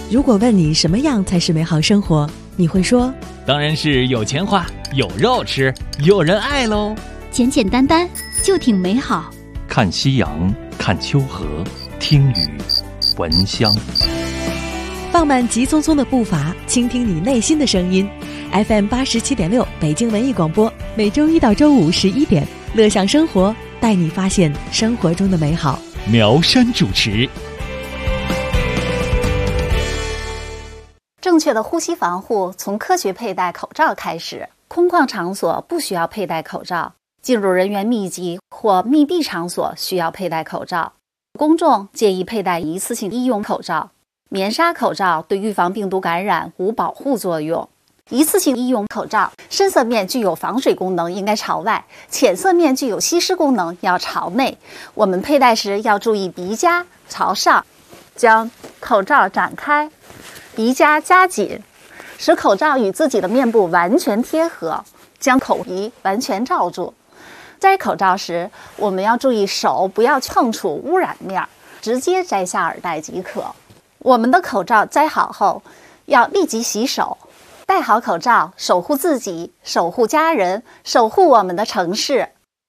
如果问你什么样才是美好生活，你会说当然是有钱花，有肉吃，有人爱喽。 简简单单就挺美好。 看夕阳，看秋河，听雨，闻香。 放慢急匆匆的步伐，倾听你内心的声音。FM 87.6北京文艺广播，每周一到周五11点，乐享生活，带你发现生活中的美好。 苗山主持。 正确的呼吸防护从科学佩戴口罩开始。空旷场所不需要佩戴口罩，进入人员密集或密闭场所需要佩戴口罩。公众建议佩戴一次性医用口罩。棉纱口罩对预防病毒感染无保护作用。一次性医用口罩深色面具有防水功能，应该朝外；浅色面具有吸湿功能，要朝内。我们佩戴时要注意鼻夹朝上，将口罩展开，鼻夹夹紧，使口罩与自己的面部完全贴合，将口鼻完全罩住。摘口罩时，我们要注意手不要碰触污染面，直接摘下耳带即可。我们的口罩摘好后，要立即洗手。戴好口罩，守护自己，守护家人，守护我们的城市。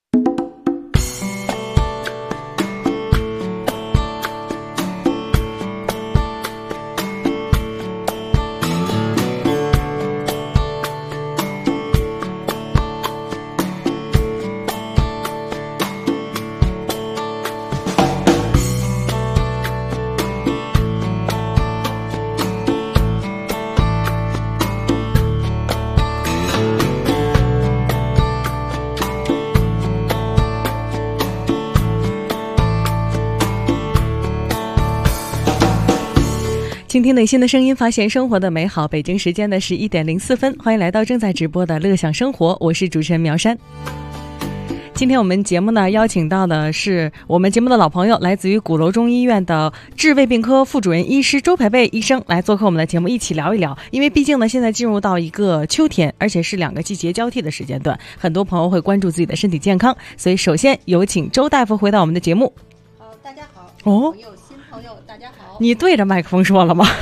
倾听内心的声音，发现生活的美好。北京时间的11点04分，欢迎来到正在直播的乐享生活，我是主持人苗山。今天我们节目呢邀请到的是我们节目的老朋友，来自于鼓楼中医院的治胃病科副主任医师周培培医生来做客我们的节目，一起聊一聊。因为毕竟呢现在进入到一个秋天，而且是2个季节交替的时间段，很多朋友会关注自己的身体健康，所以首先有请周大夫回到我们的节目。 好，大家好。 哦， 有新朋友，大家好。 你对着麦克风说了吗？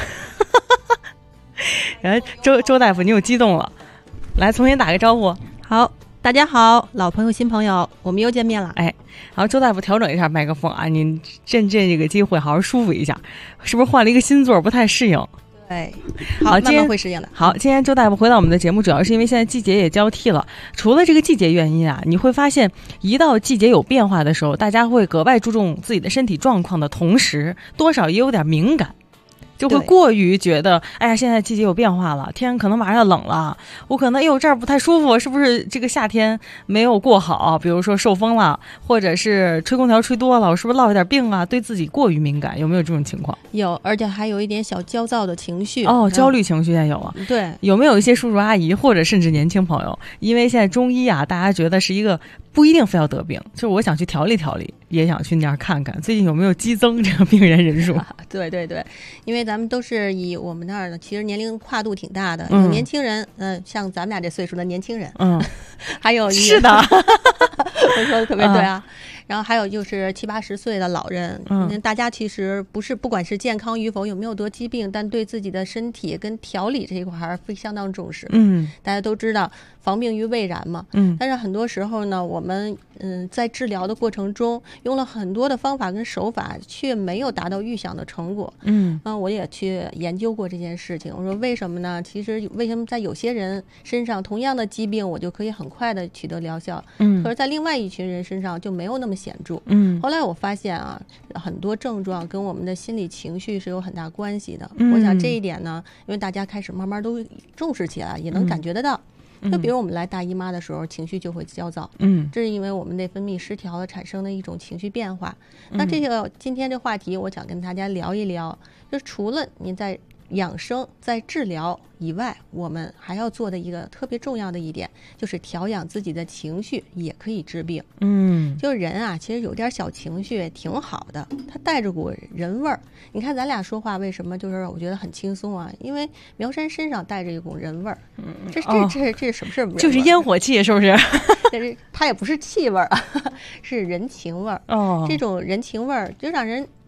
然后周大夫，你又激动了，来重新打个招呼。 好，大家好，老朋友新朋友，我们又见面了。 哎，然后周大夫调整一下麦克风啊，您趁这个机会好好舒服一下，是不是换了一个新座不太适应？ 对，好，慢慢会适应的。 好，今天周大夫回到我们的节目，主要是因为现在季节也交替了。除了这个季节原因啊，你会发现一到季节有变化的时候，大家会格外注重自己的身体状况的同时，多少也有点敏感。就会过于觉得，哎呀，现在季节有变化了，天可能马上要冷了，我可能哎呦这儿不太舒服，是不是这个夏天没有过好？比如说受风了，或者是吹空调吹多了，我是不是落一点病啊？对自己过于敏感，有没有这种情况？ 有，而且还有一点小焦躁的情绪。 哦，焦虑情绪现在有了。 对， 有没有一些叔叔阿姨或者甚至年轻朋友，因为现在中医啊，大家觉得是一个不一定非要得病，就是我想去调理调理，也想去那儿看看，最近有没有激增这个病人人数？ 对对对，因为咱们都是以我们那儿的，其实年龄跨度挺大的，有年轻人，像咱们俩这岁数的年轻人，还有是的， 我说的特别对啊。然后还有就是70、80岁的老人，大家其实不管是健康与否，有没有得疾病，但对自己的身体跟调理这一块还是相当重视。大家都知道防病于未然嘛。但是很多时候呢，我们在治疗的过程中用了很多的方法跟手法，却没有达到预想的成果。我也去研究过这件事情。我说为什么呢？其实为什么在有些人身上同样的疾病，我就可以很快的取得疗效，可是在另外一群人身上就没有那么显著。后来我发现啊，很多症状跟我们的心理情绪是有很大关系的。我想这一点呢，因为大家开始慢慢都重视起来，也能感觉得到。就比如我们来大姨妈的时候，情绪就会焦躁，这是因为我们内分泌失调了产生的一种情绪变化。那这个今天这话题，我想跟大家聊一聊，就除了您在养生、在治疗以外，我们还要做的一个特别重要的一点，就是调养自己的情绪，也可以治病。就是人啊，其实有点小情绪挺好的，它带着股人味儿。你看咱俩说话为什么就是我觉得很轻松啊？因为苗山身上带着一股人味儿。这是什么事儿？ 就是烟火气，是不是？ 但是它也不是气味儿啊，是人情味儿。这种人情味儿就让人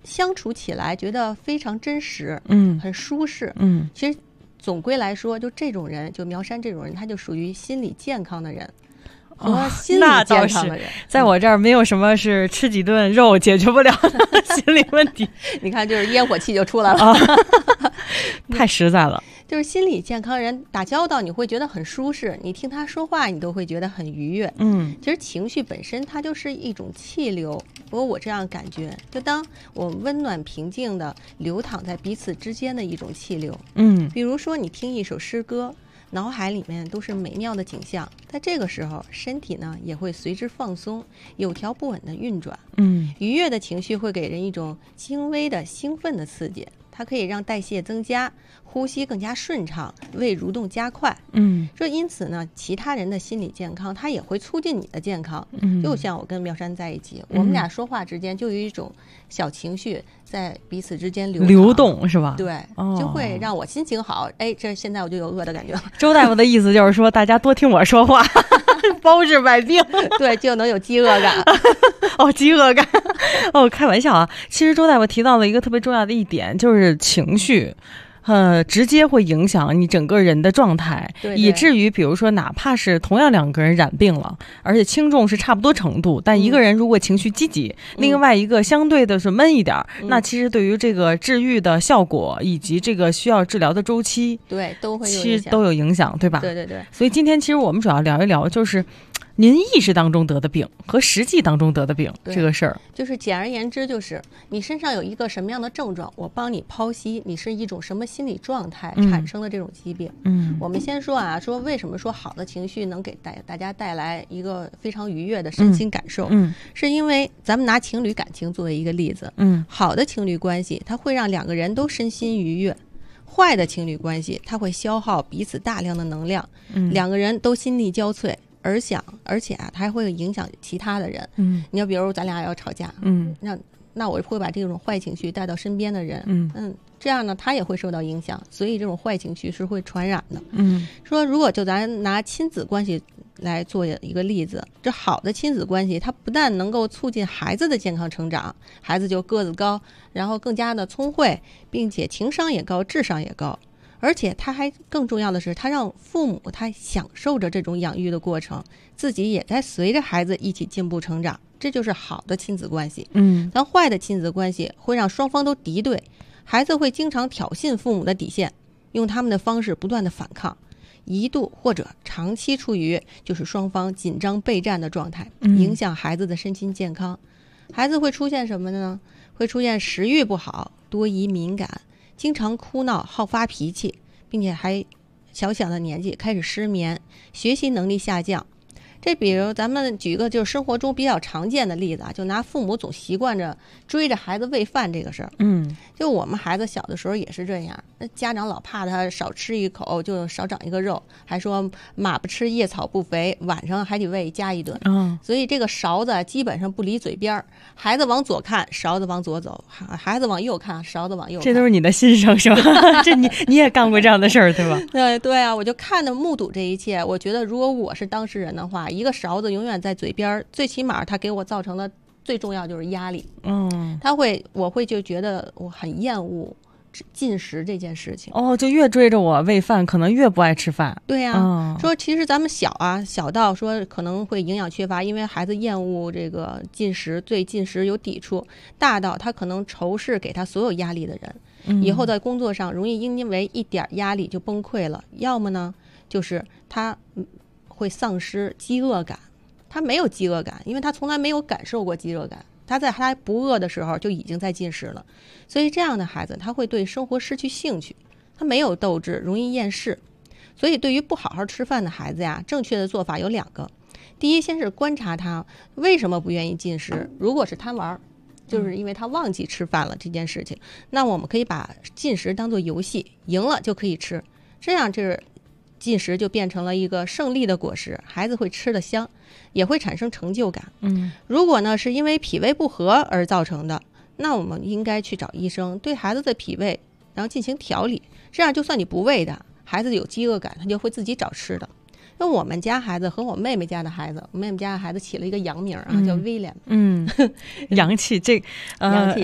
相处起来觉得非常真实，很舒适，其实总归来说，就这种人，就苗山这种人，他就属于心理健康的人。和心理健康的人， 在我这儿没有什么是吃几顿肉解决不了的心理问题。 你看，就是烟火气就出来了， 太实在了。 就是心理健康人打交道，你会觉得很舒适，你听他说话，你都会觉得很愉悦。其实情绪本身它就是一种气流，不过我这样感觉，就当我们温暖平静的流淌在彼此之间的一种气流。比如说你听一首诗歌，脑海里面都是美妙的景象，在这个时候身体呢也会随之放松，有条不紊的运转。愉悦的情绪会给人一种轻微的兴奋的刺激，它可以让代谢增加，呼吸更加顺畅，胃蠕动加快。说因此呢，其他人的心理健康它也会促进你的健康。就像我跟苗山在一起，我们俩说话之间就有一种小情绪在彼此之间流动，是吧？ 对，就会让我心情好。这现在我就有饿的感觉了。 周大夫的意思就是说，大家多听我说话，包治百病。 对，就能有饥饿感。 饥饿感。开玩笑啊。其实周大夫提到了一个特别重要的一点，就是情绪。直接会影响你整个人的状态，以至于比如说哪怕是同样2个人染病了，而且轻重是差不多程度，但一个人如果情绪积极，另外一个相对的是闷一点，那其实对于这个治愈的效果以及这个需要治疗的周期， 对，都会有其实都有影响，对吧？ 对。 所以今天其实我们主要聊一聊，就是您意识当中得的病和实际当中得的病这个事儿， 就是简而言之，就是你身上有一个什么样的症状，我帮你剖析你是一种什么心理状态产生的这种疾病。我们先说啊，说为什么说好的情绪能给大家带来一个非常愉悦的身心感受，是因为咱们拿情侣感情作为一个例子，好的情侣关系它会让2个人都身心愉悦，坏的情侣关系它会消耗彼此大量的能量，2个人都心力交瘁。而且啊，它还会影响其他的人。你要比如咱俩要吵架，那我会把这种坏情绪带到身边的人，这样呢，他也会受到影响，所以这种坏情绪是会传染的。说如果就咱拿亲子关系来做一个例子，这好的亲子关系，它不但能够促进孩子的健康成长，孩子就个子高，然后更加的聪慧，并且情商也高，智商也高。而且他还更重要的是，他让父母他享受着这种养育的过程，自己也在随着孩子一起进步成长，这就是好的亲子关系。但坏的亲子关系会让双方都敌对，孩子会经常挑衅父母的底线，用他们的方式不断的反抗，一度或者长期处于就是双方紧张备战的状态，影响孩子的身心健康。孩子会出现什么呢？会出现食欲不好，多疑敏感，经常哭闹，好发脾气，并且还小的年纪开始失眠，学习能力下降。这比如咱们举一个就是生活中比较常见的例子啊，就拿父母总习惯着追着孩子喂饭这个事儿。就我们孩子小的时候也是这样，那家长老怕他少吃一口就少长一个肉，还说马不吃夜草不肥，晚上还得喂加一顿。所以这个勺子基本上不离嘴边，孩子往左看，勺子往左走；孩子往右看，勺子往右看。 这都是你的心声是吧？这你也干过这样的事儿对吧？ 对啊，我就看着目睹这一切，我觉得如果我是当事人的话，一个勺子永远在嘴边，最起码它给我造成的最重要就是压力。我会就觉得我很厌恶进食这件事情。 就越追着我喂饭，可能越不爱吃饭。 对呀，说其实咱们小到说可能会营养缺乏，因为孩子厌恶这个进食，对进食有抵触；大到他可能仇视给他所有压力的人，以后在工作上容易因为一点压力就崩溃了，要么呢就是他会丧失饥饿感。他没有饥饿感，因为他从来没有感受过饥饿感，他在他不饿的时候就已经在进食了。所以这样的孩子他会对生活失去兴趣，他没有斗志，容易厌世。所以对于不好好吃饭的孩子呀，正确的做法有2个。第一，先是观察他为什么不愿意进食，如果是贪玩，就是因为他忘记吃饭了这件事情，那我们可以把进食当作游戏，赢了就可以吃，这样就是进食就变成了一个胜利的果实，孩子会吃得香，也会产生成就感。如果呢是因为脾胃不和而造成的，那我们应该去找医生，对孩子的脾胃然后进行调理，这样就算你不喂的，孩子有饥饿感，他就会自己找吃的。因为我们家孩子和我妹妹家的孩子，我妹妹家的孩子起了一个洋名啊，叫威廉。 洋气，洋气的。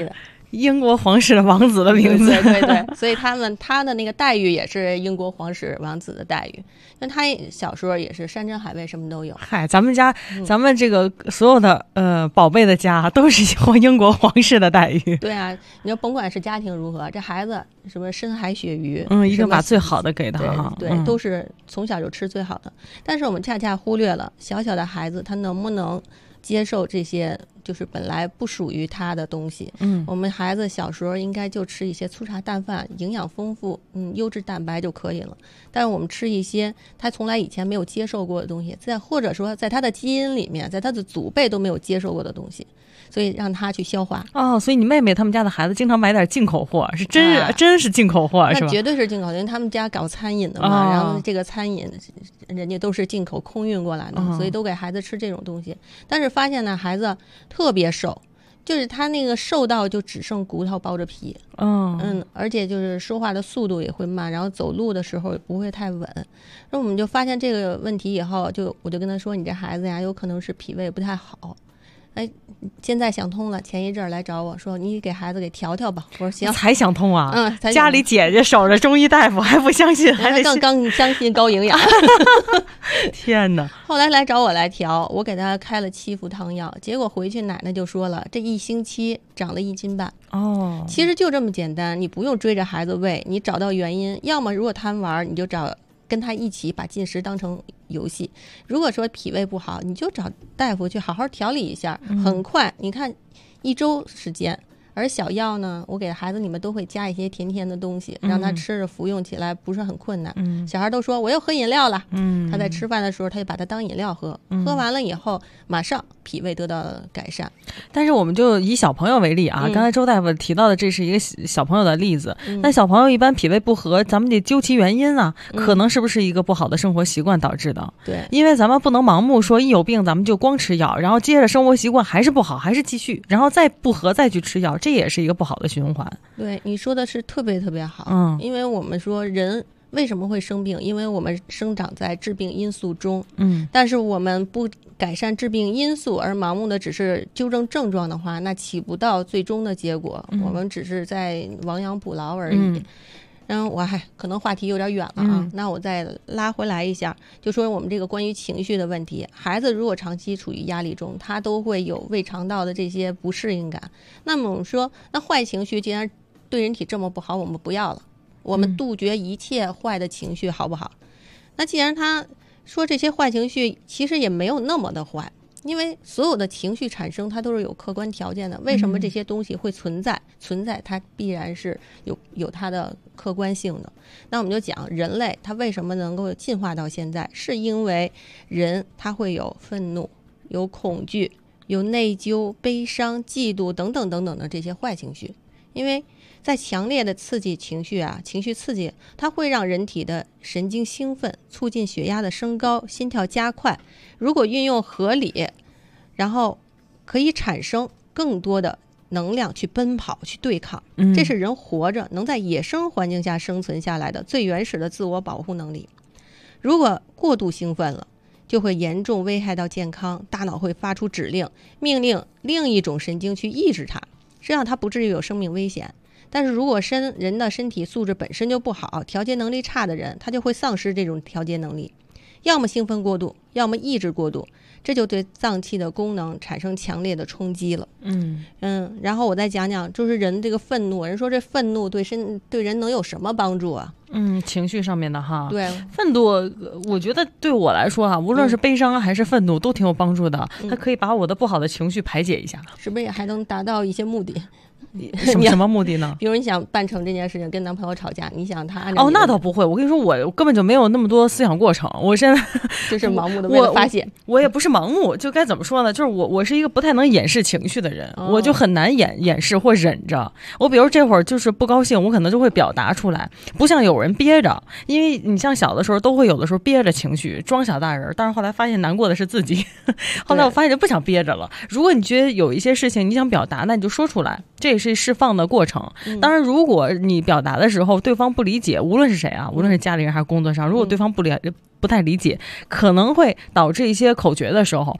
英国皇室的王子的名字。 对，所以他的那个待遇也是英国皇室王子的待遇。那他小时候也是山珍海味什么都有。 嗨，咱们这个所有的宝贝的家都是英国皇室的待遇。 对啊，你说甭管是家庭如何，这孩子什么深海鳕鱼， 一定把最好的给他哈。 对，都是从小就吃最好的。但是我们恰恰忽略了小小的孩子他能不能接受这些就是本来不属于他的东西。我们孩子小时候应该就吃一些粗茶淡饭，营养丰富，优质蛋白就可以了。但是我们吃一些他从来以前没有接受过的东西，或者说在他的基因里面，在他的祖辈都没有接受过的东西，所以让他去消化。 所以你妹妹他们家的孩子经常买点进口货，是真是进口货是吧？ 那绝对是进口，因为他们家搞餐饮的嘛，然后这个餐饮人家都是进口空运过来的，所以都给孩子吃这种东西。但是发现呢，孩子特别瘦，就是他那个瘦到就只剩骨头包着皮。而且就是说话的速度也会慢，然后走路的时候也不会太稳。那我们就发现这个问题以后，我就跟他说，你这孩子呀，有可能是脾胃不太好。现在想通了，前一阵来找我说，你给孩子给调调吧。我说行。 才想通啊？家里姐姐守着中医大夫还不相信，还得更相信高营养。 天哪！ 后来来找我来调，我给他开了7副汤药，结果回去奶奶就说了，这1星期长了1斤半。其实就这么简单，你不用追着孩子喂，你找到原因，要么如果贪玩，你就跟他一起把进食当成游戏。如果说脾胃不好，你就找大夫去好好调理一下，很快，你看1周时间。而小药呢，我给孩子里面都会加一些甜甜的东西，让他吃着服用起来不是很困难。小孩都说我又喝饮料了。他在吃饭的时候他就把它当饮料喝，喝完了以后马上脾胃得到改善。 但是我们就以小朋友为例啊，刚才周大夫提到的这是一个小朋友的例子。那小朋友一般脾胃不和，咱们得究其原因啊，可能是不是一个不好的生活习惯导致的？ 对， 因为咱们不能盲目说一有病咱们就光吃药，然后接着生活习惯还是不好，还是继续，然后再不和再去吃药，这也是一个不好的循环。 对，你说的是特别特别好。因为我们说人为什么会生病，因为我们生长在致病因素中。但是我们不改善致病因素而盲目的只是纠正症状的话，那起不到最终的结果，我们只是在亡羊补牢而已。我可能话题有点远了啊，那我再拉回来一下，就说我们这个关于情绪的问题。孩子如果长期处于压力中，他都会有胃肠道的这些不适应感。那么我们说，那坏情绪既然对人体这么不好，我们不要了，我们杜绝一切坏的情绪，好不好？那既然他说这些坏情绪其实也没有那么的坏，因为所有的情绪产生它都是有客观条件的。为什么这些东西会存在？它必然是有它的客观性的。那我们就讲人类它为什么能够进化到现在，是因为人他会有愤怒、有恐惧、有内疚、悲伤、嫉妒等等等等的这些坏情绪。因为在强烈的刺激情绪刺激，它会让人体的神经兴奋，促进血压的升高，心跳加快。如果运用合理，然后可以产生更多的能量去奔跑去对抗。这是人活着能在野生环境下生存下来的最原始的自我保护能力。如果过度兴奋了，就会严重危害到健康，大脑会发出指令，命令另一种神经去抑制它，这样它不至于有生命危险。但是如果人的身体素质本身就不好，调节能力差的人，他就会丧失这种调节能力，要么兴奋过度，要么抑制过度，这就对脏器的功能产生强烈的冲击了。然后我再讲讲，就是人这个愤怒，人说这愤怒对人能有什么帮助啊？ 情绪上面的哈。 对， 愤怒我觉得对我来说无论是悲伤还是愤怒都挺有帮助的，它可以把我的不好的情绪排解一下。 是不是也还能达到一些目的？ 什么目的呢？ 比如你想办成这件事情，跟男朋友吵架，你想他按照那倒不会。我跟你说，我根本就没有那么多思想过程。我现在就是盲目的为了发泄。 我也不是盲目，就该怎么说呢？就是我是一个不太能掩饰情绪的人，我就很难掩饰或忍着。我比如这会儿就是不高兴，我可能就会表达出来，不像有人憋着。因为你像小的时候都会有的时候憋着情绪装小大人，但是后来发现难过的是自己。后来我发现就不想憋着了。如果你觉得有一些事情你想表达，那你就说出来，这也是释放的过程。当然如果你表达的时候对方不理解，无论是谁无论是家里人还是工作上，如果对方不太理解，可能会导致一些口诀的时候，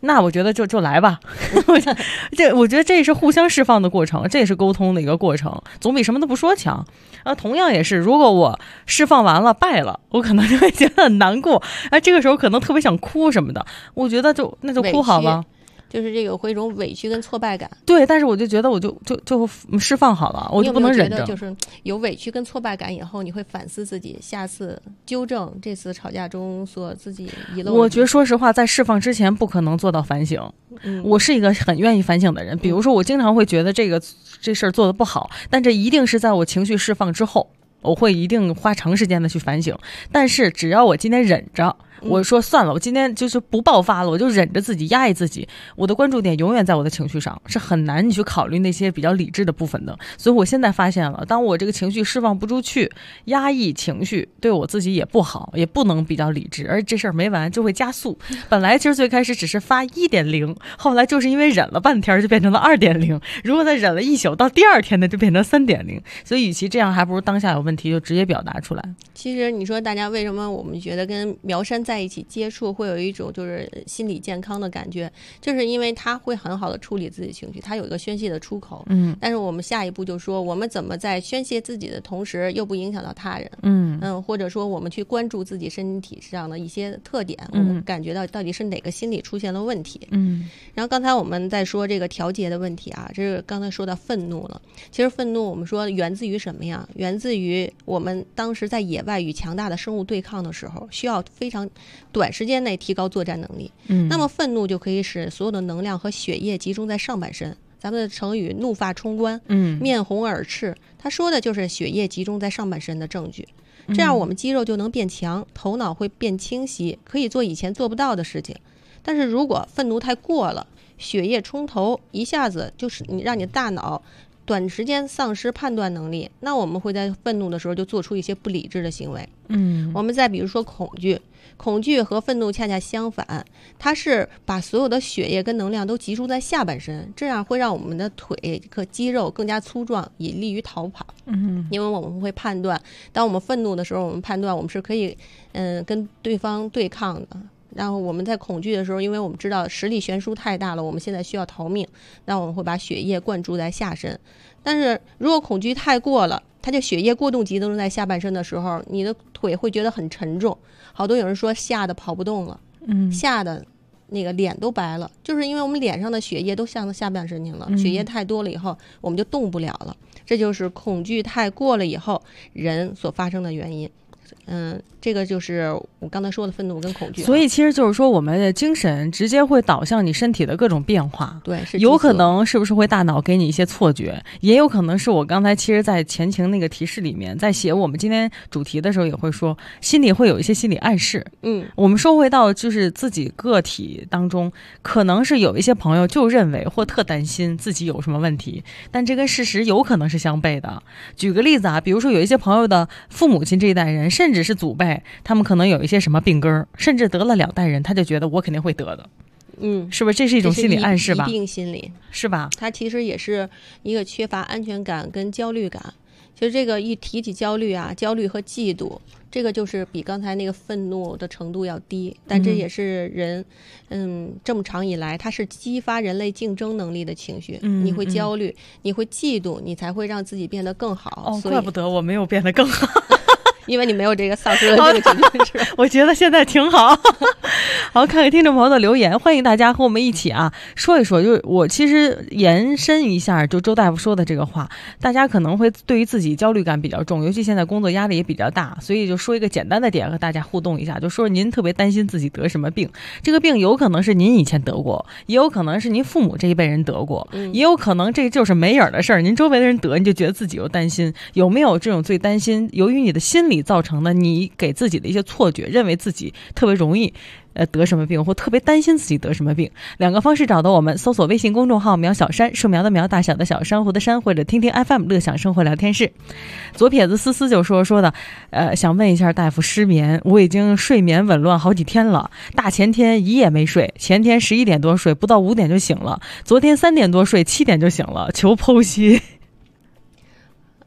那我觉得就来吧。我觉得这是互相释放的过程，这也是沟通的一个过程，总比什么都不说强。同样也是，如果我释放完了败了，我可能就会觉得很难过，这个时候可能特别想哭什么的，我觉得那就哭好了。 就是这个会一种委屈跟挫败感。 对，但是我就觉得我就释放好了，我就不能忍着。 你有没有觉得就是有委屈跟挫败感以后，你会反思自己，下次纠正这次吵架中所自己遗漏的。 我觉得说实话，在释放之前不可能做到反省。我是一个很愿意反省的人，比如说我经常会觉得这事儿做得不好，但这一定是在我情绪释放之后，我会一定花长时间的去反省。但是只要我今天忍着，我说算了，我今天就是不爆发了，我就忍着自己，压抑自己，我的关注点永远在我的情绪上，是很难你去考虑那些比较理智的部分的。所以我现在发现了，当我这个情绪释放不出去，压抑情绪对我自己也不好，也不能比较理智，而这事儿没完就会加速。本来其实最开始只是发 1.0， 后来就是因为忍了半天就变成了 2.0， 如果再忍了一宿，到第二天呢就变成 3.0。 所以与其这样，还不如当下有问题就直接表达出来。 其实你说大家为什么我们觉得跟苗山在一起接触会有一种就是心理健康的感觉，就是因为他会很好的处理自己情绪，他有一个宣泄的出口。但是我们下一步就说我们怎么在宣泄自己的同时又不影响到他人。或者说我们去关注自己身体上的一些特点，我们感觉到到底是哪个心理出现了问题。然后刚才我们在说这个调节的问题啊，这是刚才说到愤怒了。其实愤怒我们说源自于什么呀？源自于我们当时在野外与强大的生物对抗的时候，需要非常短时间内提高作战能力。那么愤怒就可以使所有的能量和血液集中在上半身。咱们的成语怒发冲冠，面红耳赤，他说的就是血液集中在上半身的证据。这样我们肌肉就能变强，头脑会变清晰，可以做以前做不到的事情。但是如果愤怒太过了，血液冲头，一下子就是让你大脑短时间丧失判断能力，那我们会在愤怒的时候就做出一些不理智的行为。我们再比如说恐惧和愤怒恰恰相反，它是把所有的血液跟能量都集中在下半身，这样会让我们的腿和肌肉更加粗壮，以利于逃跑。因为我们会判断，当我们愤怒的时候，我们判断我们是可以跟对方对抗的。然后我们在恐惧的时候，因为我们知道实力悬殊太大了，我们现在需要逃命，那我们会把血液灌注在下身。但是如果恐惧太过了，它就血液过度集中在下半身的时候，你的腿会觉得很沉重，好多有人说吓得跑不动了，吓得那个脸都白了，就是因为我们脸上的血液都向到下半身去了，血液太多了以后我们就动不了了，这就是恐惧太过了以后人所发生的原因。这个就是我刚才说的愤怒跟恐惧。 所以其实就是说，我们的精神直接会导向你身体的各种变化。 对，是有可能是不是会大脑给你一些错觉，也有可能是我刚才其实在前情那个提示里面，在写我们今天主题的时候也会说，心里会有一些心理暗示。我们说回到就是自己个体当中，可能是有一些朋友就认为或特担心自己有什么问题，但这跟事实有可能是相悖的。举个例子啊，比如说有一些朋友的父母亲这一代人，甚至是祖辈，他们可能有一些什么病根，甚至得了2代人，他就觉得我肯定会得的。是不是这是一种心理暗示吧？ 疑病心理是吧？ 它其实也是一个缺乏安全感跟焦虑感。其实这个一提起焦虑啊，焦虑和嫉妒，这个就是比刚才那个愤怒的程度要低，但这也是人这么长以来它是激发人类竞争能力的情绪。你会焦虑，你会嫉妒，你才会让自己变得更好。 怪不得我没有变得更好。 因为你没有这个丧失了这个情绪。 我觉得现在挺好。好，看看听众朋友的留言，欢迎大家和我们一起啊说一说。就是我其实延伸一下，就周大夫说的这个话，大家可能会对于自己焦虑感比较重，尤其现在工作压力也比较大，所以就说一个简单的点和大家互动一下，就说您特别担心自己得什么病，这个病有可能是您以前得过，也有可能是您父母这一辈人得过，也有可能这就是没影的事儿，您周围的人得你就觉得自己又担心。有没有这种最担心由于你的心理造成的你给自己的一些错觉，认为自己特别容易得什么病，或特别担心自己得什么病？两个方式找到我们，搜索微信公众号苗小山，树苗的苗，大小的小，珊瑚的珊，或者听听 FM 乐享生活聊天室。左撇子思思就说的想问一下大夫，失眠，我已经睡眠紊乱好几天了，大前天一夜没睡，前天11点多睡，不到5点就醒了，昨天3点多睡，7点就醒了，求剖析。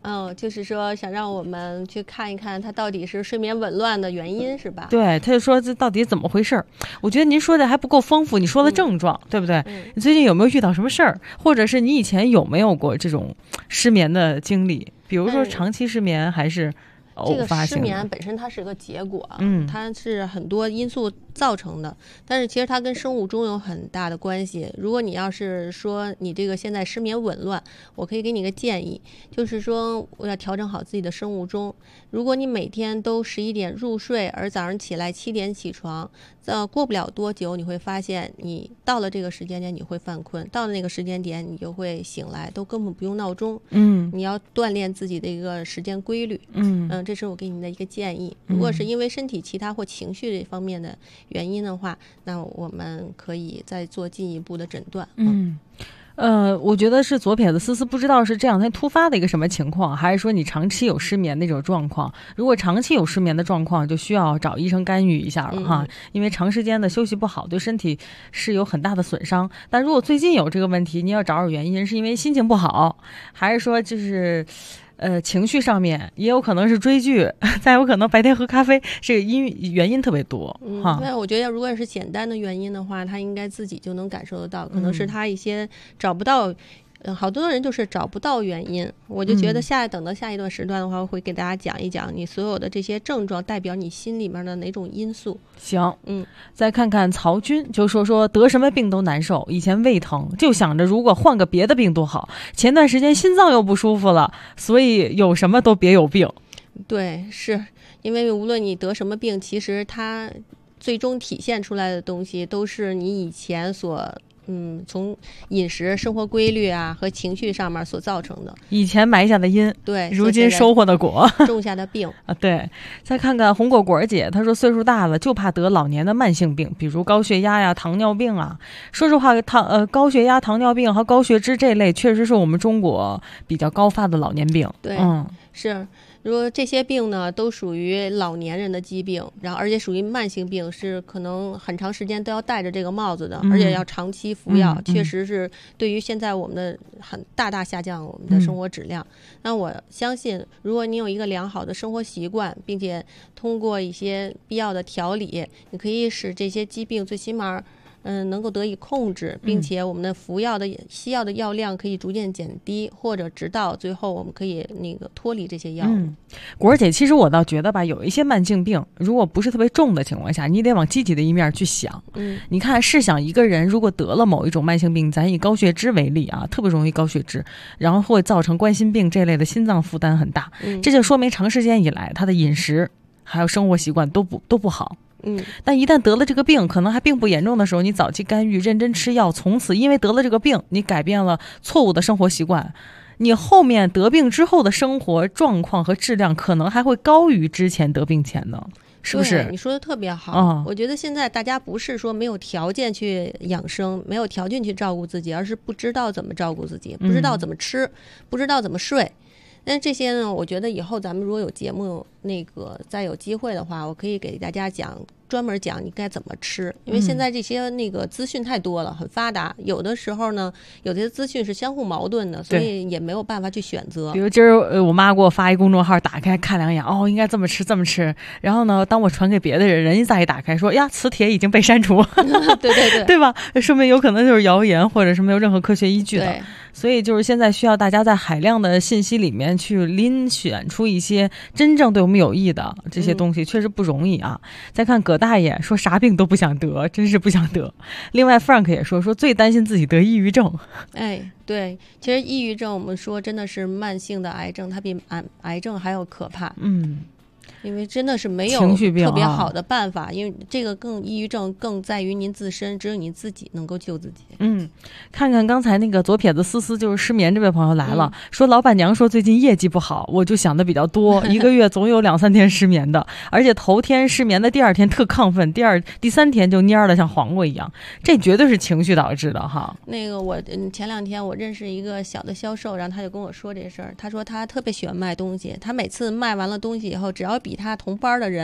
就是说想让我们去看一看它到底是睡眠紊乱的原因，是吧？ 对，他就说这到底怎么回事儿？我觉得您说的还不够丰富，你说的症状，对不对？你最近有没有遇到什么事儿，或者是你以前有没有过这种失眠的经历？比如说长期失眠还是偶发性的？ 这个失眠本身它是个结果，它是很多因素造成的，但是其实它跟生物钟有很大的关系。如果你要是说你这个现在失眠紊乱，我可以给你个建议，就是说我要调整好自己的生物钟。如果你每天都11点入睡，而早上起来7点起床，过不了多久你会发现你到了这个时间点你会犯困，到了那个时间点你就会醒来，都根本不用闹钟。你要锻炼自己的一个时间规律。这是我给你的一个建议。如果是因为身体其他或情绪这方面的原因的话，那我们可以再做进一步的诊断。 我觉得是左撇子思思不知道是这两天突发的一个什么情况，还是说你长期有失眠那种状况。如果长期有失眠的状况，就需要找医生干预一下了哈，因为长时间的休息不好对身体是有很大的损伤。但如果最近有这个问题，你要找找原因，是因为心情不好，还是说就是情绪上面，也有可能是追剧，再有可能白天喝咖啡，这个原因特别多。 那我觉得如果是简单的原因的话，他应该自己就能感受得到，可能是他一些找不到。好多人就是找不到原因，我就觉得等到下一段时段的话，我会给大家讲一讲你所有的这些症状代表你心里面的哪种因素。 行，再看看曹军，就说得什么病都难受，以前胃疼就想着如果换个别的病多好，前段时间心脏又不舒服了，所以有什么都别有病。 对，是因为无论你得什么病，其实它最终体现出来的东西都是你以前从饮食、生活规律啊和情绪上面所造成的， 以前埋下的因， 对， 如今收获的果， 种下的病啊。对，再看看红果果姐，她说岁数大了就怕得老年的慢性病，比如高血压呀、糖尿病啊。说实话，高血压、糖尿病和高血脂这类确实是我们中国比较高发的老年病。 对，是。如果这些病呢都属于老年人的疾病，然后而且属于慢性病，是可能很长时间都要戴着这个帽子的，而且要长期服药，确实是对于现在我们的很大下降我们的生活质量。那我相信，如果你有一个良好的生活习惯，并且通过一些必要的调理，你可以使这些疾病最起码能够得以控制，并且我们的西药的药量可以逐渐减低，或者直到最后我们可以脱离这些药物。 果儿姐，其实我倒觉得吧，有一些慢性病，如果不是特别重的情况下，你得往积极的一面去想。你看，试想一个人如果得了某一种慢性病，咱以高血脂为例啊，特别容易高血脂，然后会造成冠心病这类的心脏负担很大，这就说明长时间以来他的饮食还有生活习惯都不好。但一旦得了这个病，可能还并不严重的时候，你早期干预，认真吃药，从此因为得了这个病，你改变了错误的生活习惯，你后面得病之后的生活状况和质量可能还会高于之前得病前呢，是不是？ 你说的特别好。我觉得现在大家不是说没有条件去养生，没有条件去照顾自己，而是不知道怎么照顾自己，不知道怎么吃，不知道怎么睡。但这些呢，我觉得以后咱们如果有节目再有机会的话，我可以给大家专门讲你该怎么吃，因为现在这些资讯太多了，很发达，有的时候呢，有些资讯是相互矛盾的，所以也没有办法去选择。 比如今儿我妈给我发一公众号，打开看两眼，应该这么吃这么吃，然后呢，当我传给别的人，人家再一打开说呀，磁铁已经被删除， 对对吧？说明有可能就是谣言，或者是没有任何科学依据的。所以就是现在需要大家在海量的信息里面去遴选出一些真正对我们有益的这些东西，确实不容易啊。再看葛大爷说啥病都不想得，真是不想得。另外 Frank 也说最担心自己得抑郁症。 对，其实抑郁症我们说真的是慢性的癌症，它比癌症还要可怕。因为真的是没有特别好的办法，因为这个抑郁症更在于您自身，只有您自己能够救自己。 看看刚才那个左撇子思思就是失眠这位朋友来了，说老板娘说最近业绩不好，我就想的比较多，一个月总有2-3天失眠的，而且头天失眠的第二天特亢奋，第三天就蔫的像黄瓜一样，这绝对是情绪导致的哈。 我前2天我认识一个小的销售，然后他就跟我说这事儿，他说他特别喜欢卖东西，他每次卖完了东西以后，只要比他同班的人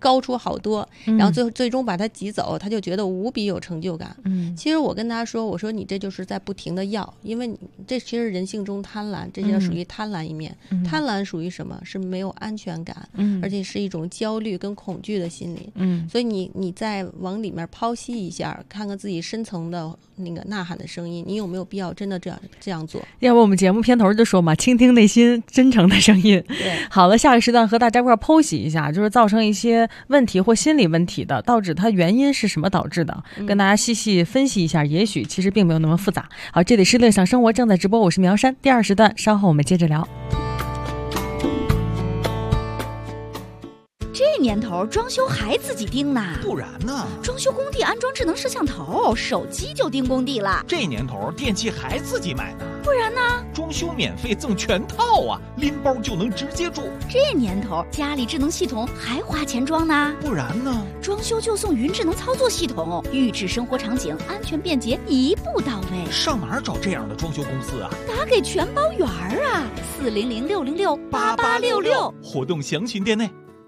高出好多，然后最终把他挤走，他就觉得无比有成就感。其实我跟他说，我说你这就是在不停的要，因为这其实人性中贪婪，这就属于贪婪一面。贪婪属于什么？是没有安全感，而且是一种焦虑跟恐惧的心理。所以你再往里面剖析一下，看看自己深层的那个呐喊的声音，你有没有必要真的这样做？ 要不我们节目片头就说嘛，倾听内心真诚的声音。 对， 好了，下个时段和大家一块剖析一下，就是造成一些问题或心理问题的，导致它原因是什么导致的，跟大家细细分析一下，也许其实并没有那么复杂。好，这里是乐享生活正在直播，我是苗山。第二时段稍后我们接着聊。 这年头装修还自己盯呢？ 不然呢？ 装修工地安装智能摄像头，手机就盯工地了。 这年头电器还自己买呢？ 不然呢？ 装修免费赠全套啊，拎包就能直接住。 这年头家里智能系统还花钱装呢？ 不然呢？ 装修就送云智能操作系统，预制生活场景，安全便捷，一步到位。 上哪儿找这样的装修公司啊？ 打给全包圆啊，400-606-8866， 活动详询店内。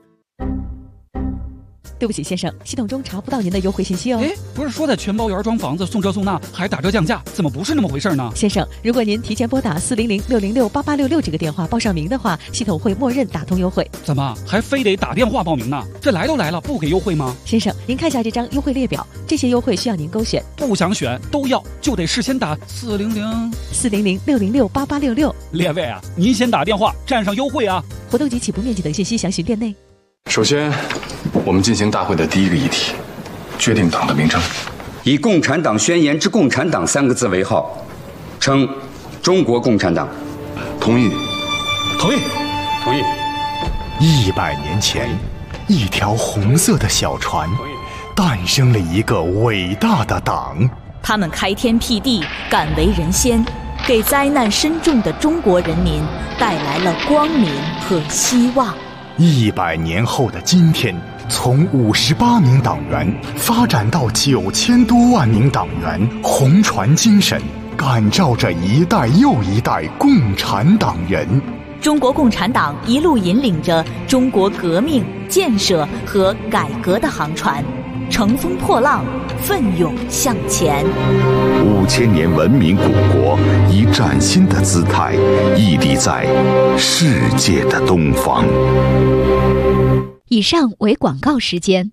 对不起先生，系统中查不到您的优惠信息哦。 不是说在全包圆装房子送这送那还打折降价，怎么不是那么回事呢？ 先生，如果您提前拨打400-606-8866这个电话报上名的话，系统会默认打通优惠。 怎么还非得打电话报名呢？这来都来了，不给优惠吗？ 先生，您看下这张优惠列表，这些优惠需要您勾选。 不想选都要，就得事先打 400-606-8866。 列位啊，您先打电话占上优惠啊！ 活动及起步面积等信息详询店内。 首先，我们进行大会的第一个议题，决定党的名称。 以共产党宣言之共产党3个字为号，称中国共产党。 同意。 同意。同意。 100年前，一条红色的小船，诞生了一个伟大的党。 他们开天辟地，敢为人先，给灾难深重的中国人民带来了光明和希望。 100年后的今天，从58名党员发展到9000多万名党员，红船精神感召着一代又一代共产党人。 中国共产党一路引领着中国革命、建设和改革的航船，乘风破浪，奋勇向前。 5000年文明古国以崭新的姿态屹立在世界的东方。 以上为广告时间。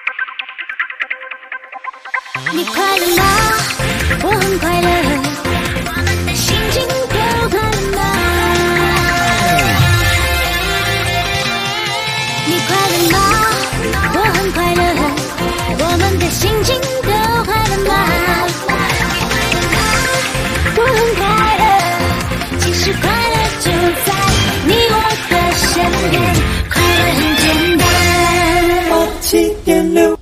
你快乐吗？我很快乐，我们的心情都快乐吗？你快乐吗？我很快乐，我们的心情都快乐吗？我很快乐，其实快乐就在你我的身边，快乐很简单。87.6。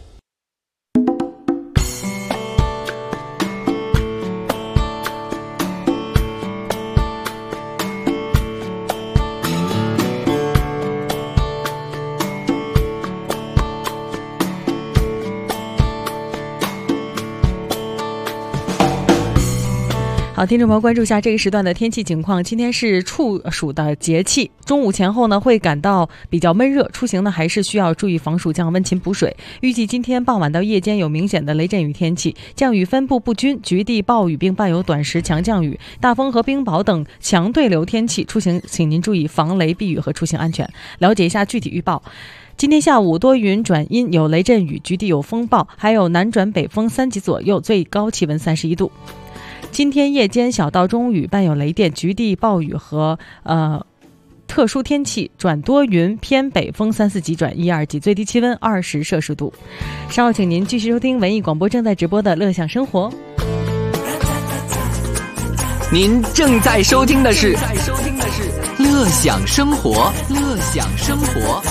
好，听众朋友关注一下这个时段的天气情况。今天是处暑的节气，中午前后呢会感到比较闷热，出行呢还是需要注意防暑降温勤补水。预计今天傍晚到夜间有明显的雷阵雨天气，降雨分布不均，局地暴雨并伴有短时强降雨、大风和冰雹等强对流天气，出行请您注意防雷避雨和出行安全。了解一下具体预报。今天下午多云转阴，有雷阵雨，局地有风暴，还有南转北风3级左右，最高气温31度。今天夜间小到中雨，伴有雷电，局地暴雨和特殊天气，转多云，偏北风3-4级转1-2级，最低气温20摄氏度。稍后请您继续收听文艺广播正在直播的乐享生活。 您正在收听的是乐享生活，乐享生活。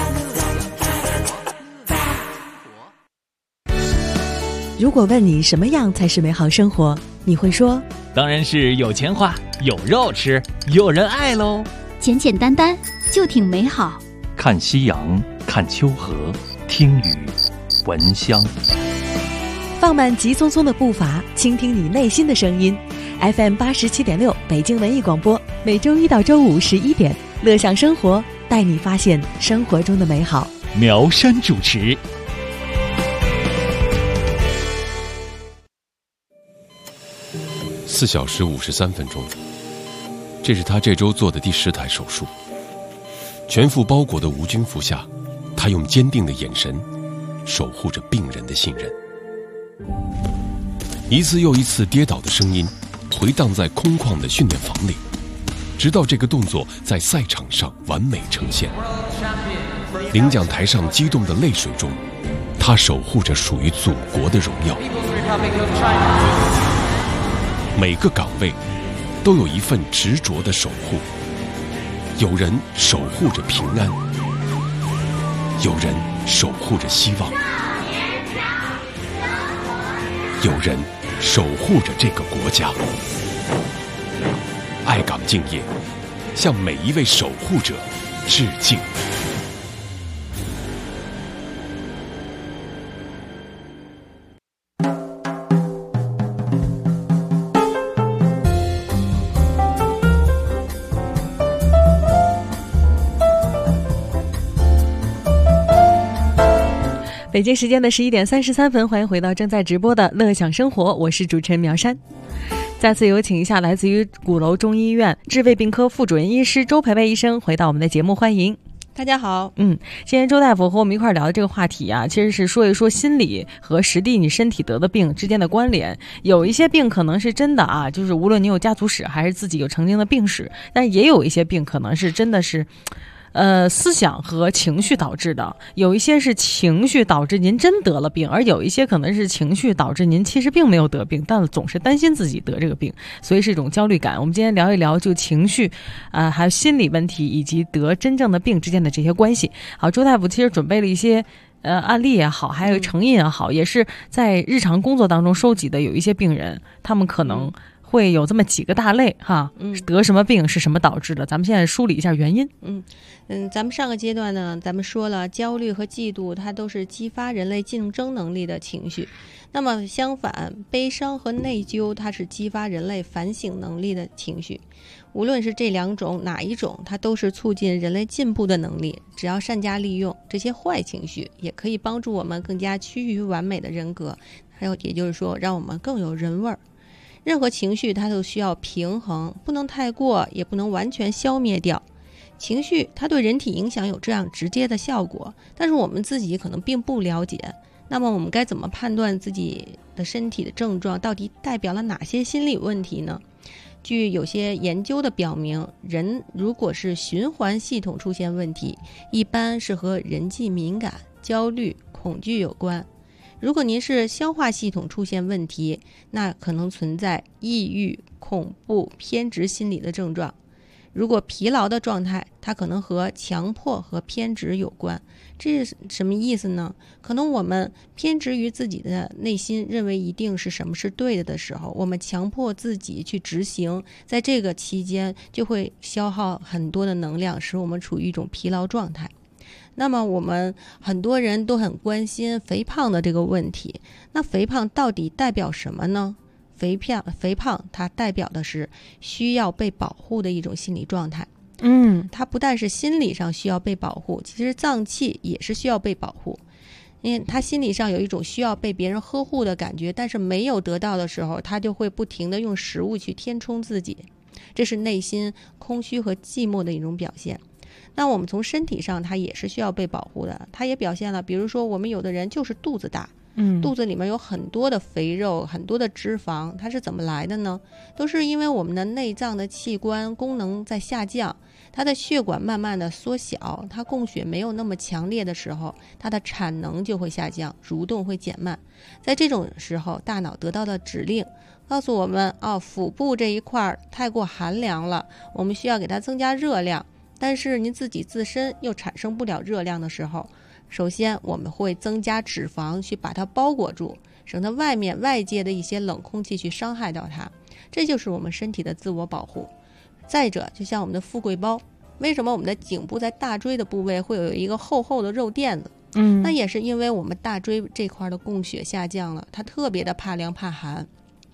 如果问你什么样才是美好生活，你会说当然是有钱花，有肉吃，有人爱喽。 简简单单就挺美好。 看夕阳，看秋河，听雨，闻香。 放慢急匆匆的步伐，倾听你内心的声音。FM 87.6北京文艺广播，每周一到周五11点，乐享生活，带你发现生活中的美好。 苗山主持。 4小时53分钟，这是他这周做的第10台手术。全副包裹的无菌服下，他用坚定的眼神守护着病人的信任。一次又一次跌倒的声音回荡在空旷的训练房里，直到这个动作在赛场上完美呈现。领奖台上激动的泪水中，他守护着属于祖国的荣耀。每个岗位都有一份执着的守护，有人守护着平安，有人守护着希望，有人守护着这个国家。爱岗敬业，向每一位守护者致敬。 北京时间的11点33分，欢迎回到正在直播的乐享生活，我是主持人苗山。再次有请一下来自于鼓楼中医院治胃病科副主任医师周培培医生回到我们的节目，欢迎。 大家好。 今天周大夫和我们一块聊的这个话题啊，其实是说一说心理和实地你身体得的病之间的关联。有一些病可能是真的啊，就是无论你有家族史还是自己有曾经的病史，但是也有一些病可能是真的是思想和情绪导致的。有一些是情绪导致您真得了病，而有一些可能是情绪导致您其实并没有得病，但总是担心自己得这个病，所以是一种焦虑感。我们今天聊一聊就情绪还有心理问题以及得真正的病之间的这些关系。好，周大夫其实准备了一些案例也好，还有成因也好，也是在日常工作当中收集的。有一些病人他们可能会有这么几个大类哈，得什么病是什么导致的，咱们现在梳理一下原因。 咱们上个阶段呢，咱们说了焦虑和嫉妒它都是激发人类竞争能力的情绪，那么相反悲伤和内疚它是激发人类反省能力的情绪。无论是这两种哪一种，它都是促进人类进步的能力，只要善加利用，这些坏情绪也可以帮助我们更加趋于完美的人格，还有也就是说让我们更有人味儿。任何情绪它都需要平衡，不能太过，也不能完全消灭掉。情绪它对人体影响有这样直接的效果，但是我们自己可能并不了解。那么我们该怎么判断自己的身体的症状到底代表了哪些心理问题呢？据有些研究的表明，人如果是循环系统出现问题，一般是和人际敏感、焦虑、恐惧有关。如果您是消化系统出现问题，那可能存在抑郁、恐怖、偏执心理的症状。如果疲劳的状态，它可能和强迫和偏执有关。这是什么意思呢？可能我们偏执于自己的内心，认为一定是什么是对的时候，我们强迫自己去执行，在这个期间就会消耗很多的能量，使我们处于一种疲劳状态。那么我们很多人都很关心肥胖的这个问题，那肥胖到底代表什么呢？肥胖它代表的是需要被保护的一种心理状态。它不但是心理上需要被保护，其实脏器也是需要被保护。因为他心理上有一种需要被别人呵护的感觉，但是没有得到的时候，他就会不停地用食物去填充自己，这是内心空虚和寂寞的一种表现。那我们从身体上它也是需要被保护的，它也表现了，比如说我们有的人就是肚子大，肚子里面有很多的肥肉，很多的脂肪，它是怎么来的呢？都是因为我们的内脏的器官功能在下降，它的血管慢慢的缩小，它供血没有那么强烈的时候，它的产能就会下降，蠕动会减慢。在这种时候，大脑得到的指令告诉我们，腹部这一块太过寒凉了，我们需要给它增加热量。但是您自己自身又产生不了热量的时候，首先我们会增加脂肪去把它包裹住，省得外界的一些冷空气去伤害到它，这就是我们身体的自我保护。再者，就像我们的富贵包，为什么我们的颈部在大椎的部位会有一个厚厚的肉垫子？那也是因为我们大椎这块的供血下降了，它特别的怕凉怕寒。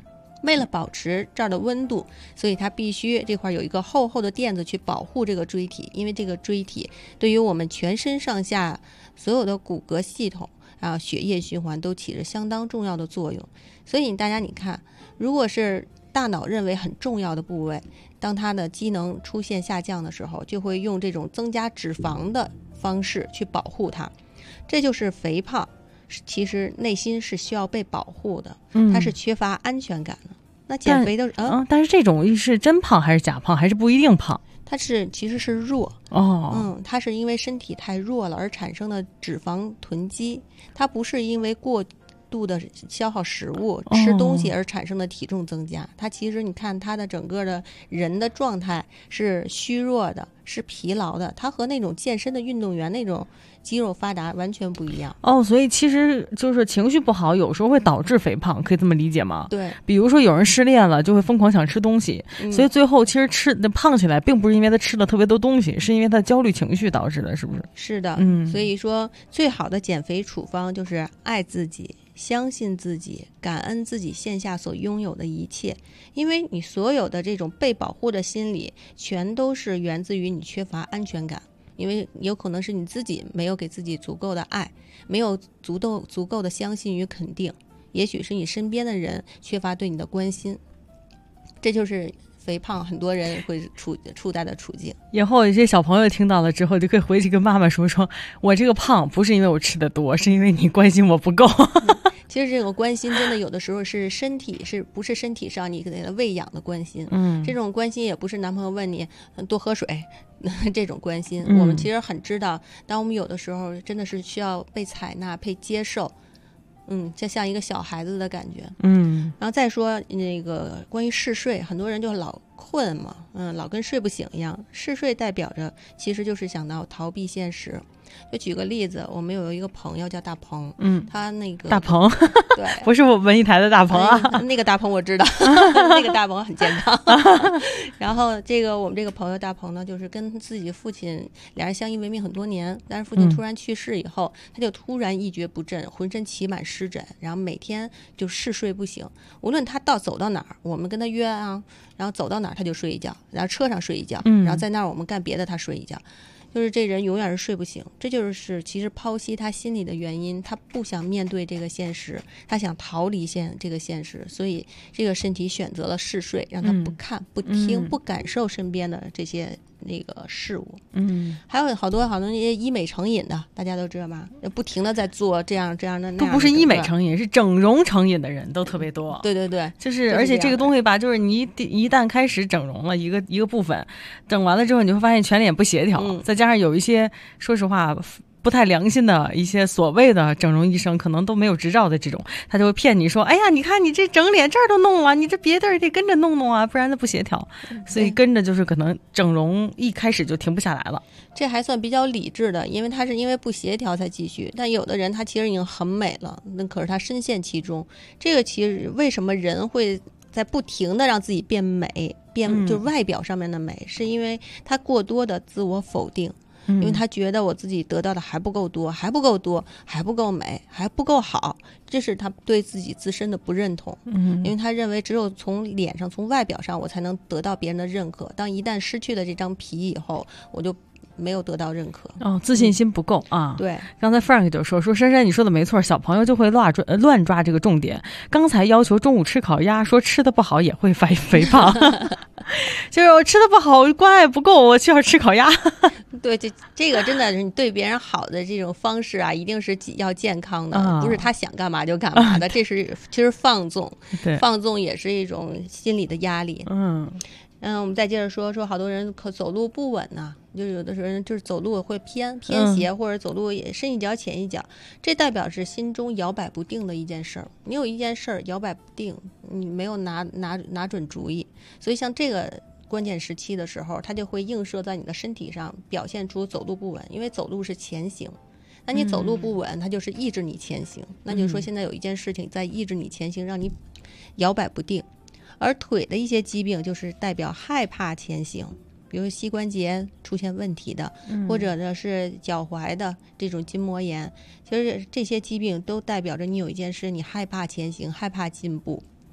为了保持这儿的温度，所以它必须这块有一个厚厚的垫子去保护这个椎体，因为这个椎体对于我们全身上下所有的骨骼系统啊、血液循环都起着相当重要的作用。所以大家你看，如果是大脑认为很重要的部位，当它的机能出现下降的时候，就会用这种增加脂肪的方式去保护它。这就是肥胖其实内心是需要被保护的，它是缺乏安全感的。那减肥的但是这种是真胖还是假胖，还是不一定胖？ 它其实是弱它是因为身体太弱了而产生的脂肪囤积，它不是因为过度的消耗食物、吃东西而产生的体重增加。它其实你看它的整个的人的状态是虚弱的，是疲劳的，它和那种健身的运动员那种肌肉发达完全不一样。 所以其实就是情绪不好有时候会导致肥胖，可以这么理解吗？ 对， 比如说有人失恋了就会疯狂想吃东西，所以最后其实胖起来并不是因为他吃了特别多东西，是因为他焦虑情绪导致的，是不是？ 是的，所以说最好的减肥处方就是爱自己，相信自己，感恩自己线下所拥有的一切，因为你所有的这种被保护的心理全都是源自于你缺乏安全感，因为有可能是你自己没有给自己足够的爱，没有足够的相信与肯定，也许是你身边的人缺乏对你的关心，这就是肥胖很多人会处在的处境。 以后有些小朋友听到了之后就可以回去跟妈妈说我这个胖不是因为我吃的多，是因为你关心我不够。 其实这种关心真的有的时候是身体，是不是身体上你给他喂养的关心，这种关心也不是男朋友问你多喝水这种关心，我们其实很知道，当我们有的时候真的是需要被采纳、被接受，就像一个小孩子的感觉。然后再说那个关于嗜睡，很多人就老困嘛，老跟睡不醒一样。嗜睡代表着其实就是想到逃避现实。就举个例子，我们有一个朋友叫大鹏，他那个大鹏， 对， 不是我文艺台的大鹏啊， 那个大鹏我知道，那个大鹏很健康。然后我们这个朋友大鹏呢，就是跟自己父亲俩人相依为命很多年，但是父亲突然去世以后，他就突然一蹶不振，浑身起满湿疹，然后每天就嗜睡不醒，无论他走到哪儿，我们跟他约啊，然后走到哪儿他就睡一觉，然后车上睡一觉，然后在那儿我们干别的他睡一觉。就是这人永远是睡不醒，这就是其实剖析他心里的原因，他不想面对这个现实，他想逃离这个现实，所以这个身体选择了嗜睡，让他不看、不听、不感受身边的这些那个事物。还有好多那些医美成瘾的，大家都知道吧？不停的在做这样的那样的， 都不是医美成瘾，是整容成瘾的人都特别多。 对对对， 就是而且这个东西吧，就是你一旦开始整容了一个部分，整完了之后你就会发现全脸不协调，再加上有一些说实话不太良心的一些所谓的整容医生，可能都没有执照的这种，他就会骗你说，哎呀，你看你这整脸这儿都弄了，你这别地儿得跟着弄啊，不然它不协调。所以跟着就是可能整容一开始就停不下来了。 这还算比较理智的，因为他是因为不协调才继续。但有的人他其实已经很美了，那可是他深陷其中。这个其实为什么人会在不停的让自己变美，就是外表上面的美，是因为他过多的自我否定。因为他觉得我自己得到的还不够多，还不够多，还不够美，还不够好，这是他对自己自身的不认同。因为他认为只有从脸上、从外表上，我才能得到别人的认可。当一旦失去了这张皮以后，我就没有得到认可。 自信心不够啊。 对， 刚才 Frank 就说珊珊，你说的没错，小朋友就会乱抓这个重点。刚才要求中午吃烤鸭，说吃的不好也会肥胖。就是我吃的不好，关爱不够，我需要吃烤鸭。 对，这个真的是你对别人好的这种方式啊，一定是要健康的，不是他想干嘛就干嘛的。这是其实放纵，放纵也是一种心理的压力。我们再接着说好多人走路不稳呢，就是有的时候就是走路会偏斜，或者走路也深一脚浅一脚，这代表是心中摇摆不定的一件事儿。你有一件事儿摇摆不定，你没有拿准主意，所以像这个关键时期的时候，它就会映射在你的身体上，表现出走路不稳。因为走路是前行，那你走路不稳，它就是抑制你前行。那就是说现在有一件事情在抑制你前行，让你摇摆不定。而腿的一些疾病就是代表害怕前行，比如膝关节出现问题的，或者呢是脚踝的这种筋膜炎，其实这些疾病都代表着你有一件事你害怕前行，害怕进步。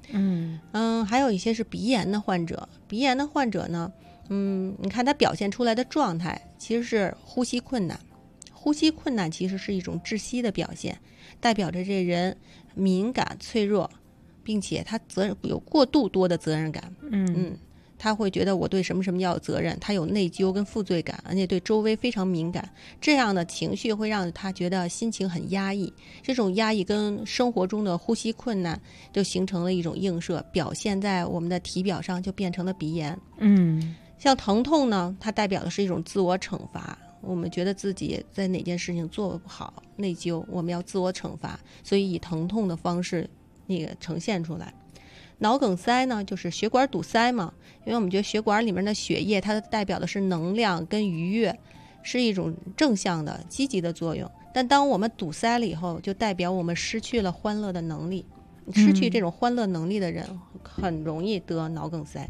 还有一些是鼻炎的患者，鼻炎的患者呢，你看他表现出来的状态其实是呼吸困难，呼吸困难其实是一种窒息的表现，代表着这人敏感脆弱，并且他有过度多的责任感。他会觉得我对什么什么要有责任，他有内疚跟负罪感，而且对周围非常敏感，这样的情绪会让他觉得心情很压抑，这种压抑跟生活中的呼吸困难就形成了一种映射，表现在我们的体表上，就变成了鼻炎。像疼痛呢，它代表的是一种自我惩罚，我们觉得自己在哪件事情做不好，内疚，我们要自我惩罚，所以以疼痛的方式呈现出来。脑梗塞呢，就是血管堵塞嘛，因为我们觉得血管里面的血液，它代表的是能量跟愉悦，是一种正向的积极的作用，但当我们堵塞了以后，就代表我们失去了欢乐的能力，失去这种欢乐能力的人很容易得脑梗塞。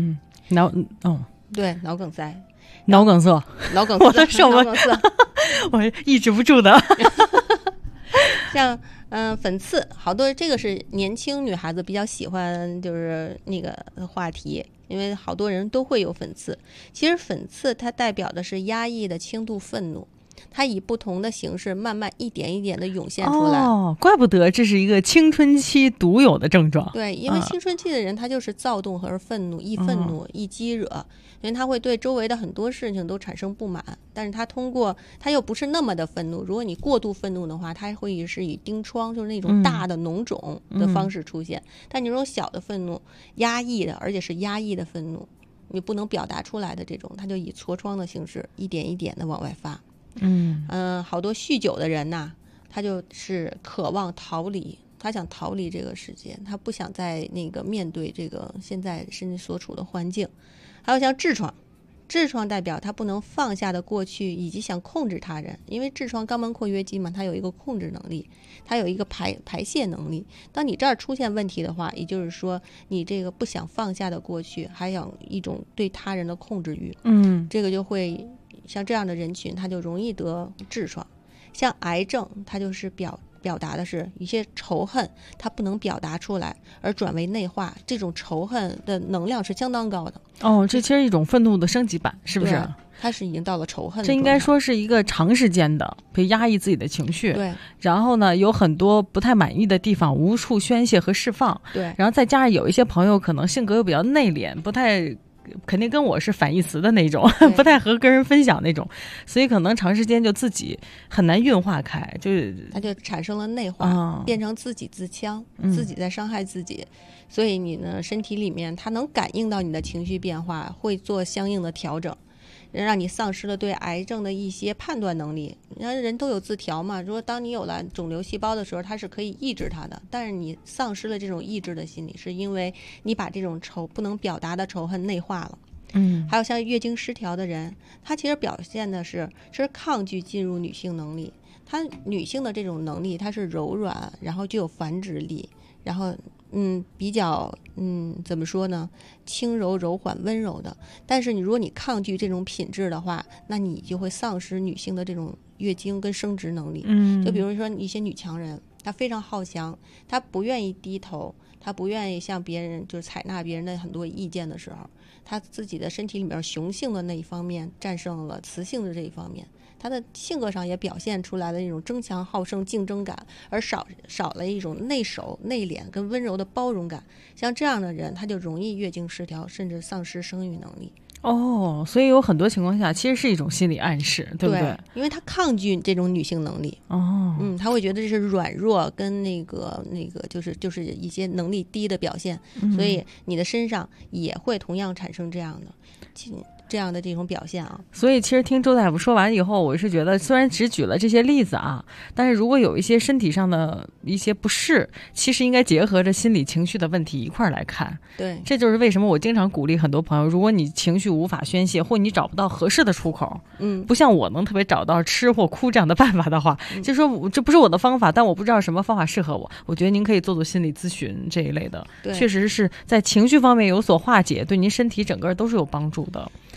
对，脑梗塞， 脑梗塞，我的手，我抑制不住的。 像粉刺，好多这个是年轻女孩子比较喜欢，就是那个话题，因为好多人都会有粉刺。其实粉刺它代表的是压抑的轻度愤怒，它以不同的形式慢慢一点一点的涌现出来。 怪不得这是一个青春期独有的症状。 对，因为青春期的人他就是躁动和愤怒，易愤怒，易激惹，因为他会对周围的很多事情都产生不满，但是他又不是那么的愤怒，如果你过度愤怒的话，他会是以疔疮，就是那种大的脓肿的方式出现，但你这种小的愤怒，压抑的，而且是压抑的愤怒，你不能表达出来的这种，他就以痤疮的形式一点一点的往外发。好多酗酒的人呐，他就是渴望逃离，他想逃离这个世界，他不想再面对这个现在甚至所处的环境。还有像痔疮，痔疮代表他不能放下的过去，以及想控制他人，因为痔疮肛门括约肌嘛，它有一个控制能力，它有一个排泄能力。当你这儿出现问题的话，也就是说你这个不想放下的过去，还有一种对他人的控制欲，这个就会像这样的人群，他就容易得痔疮。像癌症，它就是表达的是一些仇恨，它不能表达出来，而转为内化，这种仇恨的能量是相当高的。 这其实一种愤怒的升级版，是不是？ 它是已经到了仇恨的。 这应该说是一个长时间的被压抑自己的情绪， 对。 然后呢，有很多不太满意的地方，无处宣泄和释放， 对。 然后再加上有一些朋友可能性格又比较内敛，不太。肯定跟我是反义词的那种，不太和跟人分享那种，所以可能长时间就自己很难运化开， 它就产生了内化，变成自己自戕，自己在伤害自己。所以你呢，身体里面它能感应到你的情绪变化，会做相应的调整，让你丧失了对癌症的一些判断能力。人都有自调嘛，如果当你有了肿瘤细胞的时候，它是可以抑制它的，但是你丧失了这种抑制的心理，是因为你把这种不能表达的仇恨内化了。还有像月经失调的人，他其实表现的是抗拒进入女性能力，他女性的这种能力它是柔软，然后具有繁殖力，然后比较怎么说呢，轻柔柔缓温柔的。但是如果你抗拒这种品质的话，那你就会丧失女性的这种月经跟生殖能力。就比如说一些女强人，她非常好强，她不愿意低头，她不愿意向别人就是采纳别人的很多意见的时候，她自己的身体里面雄性的那一方面战胜了雌性的这一方面，他的性格上也表现出来了一种争强好胜竞争感，而少了一种内守内敛跟温柔的包容感。像这样的人，他就容易月经失调，甚至丧失生育能力。 所以有很多情况下其实是一种心理暗示，对不对？ 因为他抗拒这种女性能力。他会觉得这是软弱跟那个就是一些能力低的表现，所以你的身上也会同样产生这样的这种表现啊。 所以其实听周大夫说完以后，我是觉得虽然只举了这些例子啊，但是如果有一些身体上的一些不适，其实应该结合着心理情绪的问题一块儿来看。 对， 这就是为什么我经常鼓励很多朋友，如果你情绪无法宣泄，或你找不到合适的出口，不像我能特别找到吃或哭这样的办法的话，就说这不是我的方法，但我不知道什么方法适合我，我觉得您可以做心理咨询这一类的，确实是在情绪方面有所化解，对您身体整个都是有帮助的。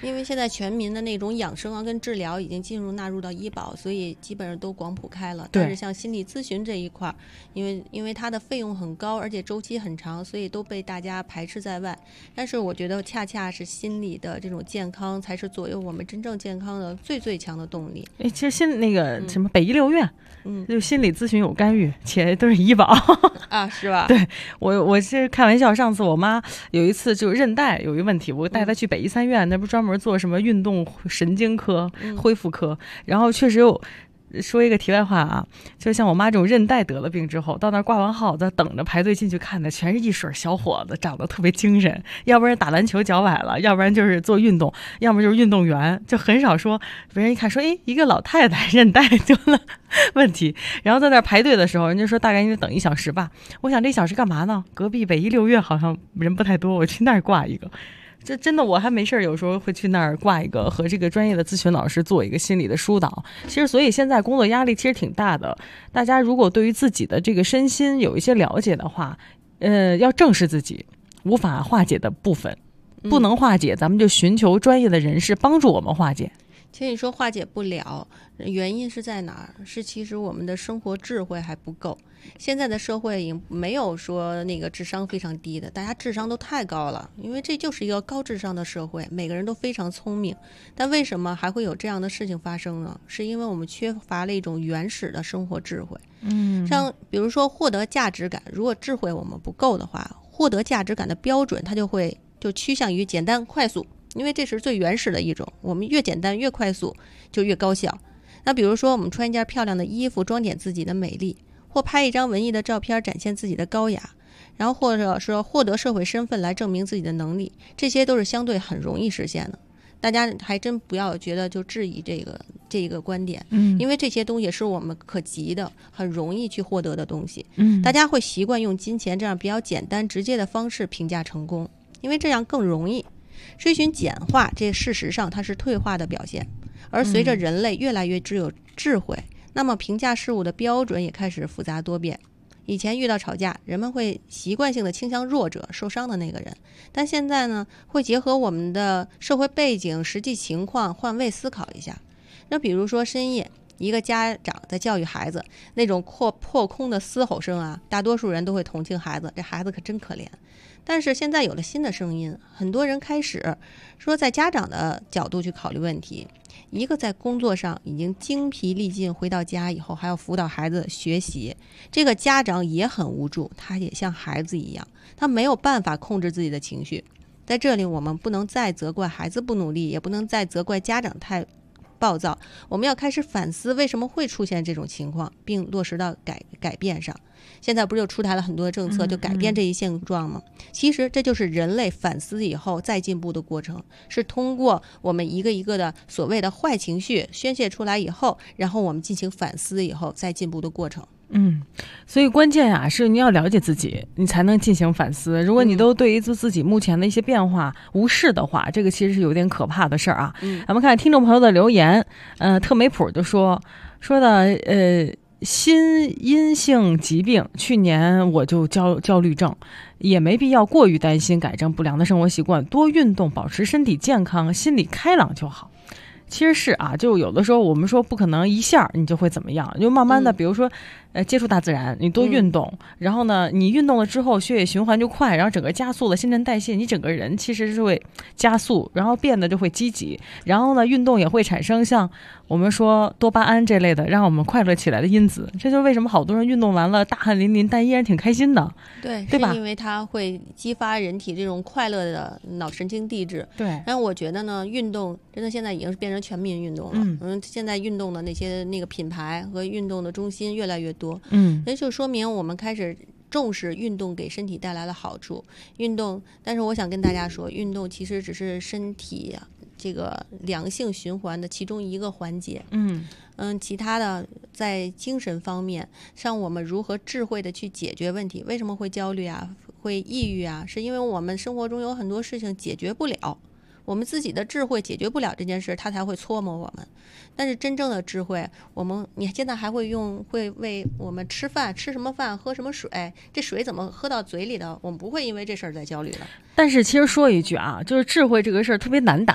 因为现在全民的那种养生啊跟治疗已经纳入到医保，所以基本上都广普开了。但是像心理咨询这一块，因为它的费用很高，而且周期很长，所以都被大家排斥在外。但是我觉得恰恰是心理的这种健康才是左右我们真正健康的最强的动力。 其实那个什么北医6院，就心理咨询有干预，且都是医保啊，是吧？ 对，我是开玩笑，上次我妈有一次就韧带有一个问题，我带她去北医3院，那不专门做什么运动神经科、恢复科，然后确实有。说一个题外话啊，就像我妈这种韧带得了病之后，到那儿挂完号在等着排队进去看的，全是一水小伙子，长得特别精神，要不然打篮球脚崴了，要不然就是做运动，要么就是运动员，就很少说别人一看说，哎，一个老太太韧带就了问题。然后在那儿排队的时候，人家说大概应该等1小时吧，我想这1小时干嘛呢？隔壁北医6院好像人不太多，我去那儿挂一个。这真的我还没事，有时候会去那儿挂一个，和这个专业的咨询老师做一个心理的疏导。其实所以现在工作压力其实挺大的，大家如果对于自己的这个身心有一些了解的话，要正视自己无法化解的部分，不能化解咱们就寻求专业的人士帮助我们化解。 其实你说化解不了，原因是在哪儿？是其实我们的生活智慧还不够。现在的社会已经没有说那个智商非常低的，大家智商都太高了，因为这就是一个高智商的社会，每个人都非常聪明。但为什么还会有这样的事情发生呢？是因为我们缺乏了一种原始的生活智慧。像比如说获得价值感，如果智慧我们不够的话，获得价值感的标准它就趋向于简单快速。因为这是最原始的一种，我们越简单越快速就越高效。那比如说我们穿一件漂亮的衣服装点自己的美丽，或拍一张文艺的照片展现自己的高雅，然后或者说获得社会身份来证明自己的能力，这些都是相对很容易实现的。大家还真不要觉得就质疑这个观点，因为这些东西是我们可及的，很容易去获得的东西。大家会习惯用金钱这样比较简单直接的方式评价成功，因为这样更容易。追寻简化，这事实上它是退化的表现。而随着人类越来越只有智慧，那么评价事物的标准也开始复杂多变。以前遇到吵架，人们会习惯性的倾向弱者，受伤的那个人，但现在呢，会结合我们的社会背景、实际情况换位思考一下。那比如说深夜，一个家长在教育孩子，那种破空的嘶吼声啊，大多数人都会同情孩子，这孩子可真可怜。但是现在有了新的声音，很多人开始说在家长的角度去考虑问题。一个在工作上已经精疲力尽，回到家以后还要辅导孩子学习，这个家长也很无助，他也像孩子一样，他没有办法控制自己的情绪。在这里我们不能再责怪孩子不努力，也不能再责怪家长太暴躁，我们要开始反思为什么会出现这种情况，并落实到改变上。现在不是就出台了很多的政策，就改变这一现状吗？其实这就是人类反思以后再进步的过程，是通过我们一个一个的所谓的坏情绪宣泄出来以后，然后我们进行反思以后再进步的过程。 所以关键啊是你要了解自己，你才能进行反思。如果你都对于自己目前的一些变化无视的话，这个其实是有点可怕的事儿啊。咱们看听众朋友的留言，特美普就说的心因性疾病，去年我就焦虑症，也没必要过于担心改正不良的生活习惯，多运动，保持身体健康，心理开朗就好。其实是啊，就有的时候我们说不可能一下你就会怎么样，就慢慢的，比如说接触大自然，你多运动，然后呢，你运动了之后血液循环就快，然后整个加速了新陈代谢，你整个人其实是会加速，然后变得就会积极，然后呢，运动也会产生像我们说多巴胺这类的让我们快乐起来的因子，这就是为什么好多人运动完了大汗淋漓，但依然挺开心的，对吧？ 是因为它会激发人体这种快乐的脑神经递质。 对， 但我觉得呢，运动真的现在已经是变成全民运动了。现在运动的那个品牌和运动的中心越来越多。那就说明我们开始重视运动给身体带来的好处。运动，但是我想跟大家说，运动其实只是身体这个良性循环的其中一个环节。其他的在精神方面，像我们如何智慧的去解决问题。为什么会焦虑啊，会抑郁啊？是因为我们生活中有很多事情解决不了，我们自己的智慧解决不了这件事，它才会搓磨我们。但是真正的智慧，你现在还会为我们吃饭，吃什么饭，喝什么水，这水怎么喝到嘴里的，我们不会因为这事儿在焦虑了。 但是其实说一句啊，就是智慧这个事儿特别难达到，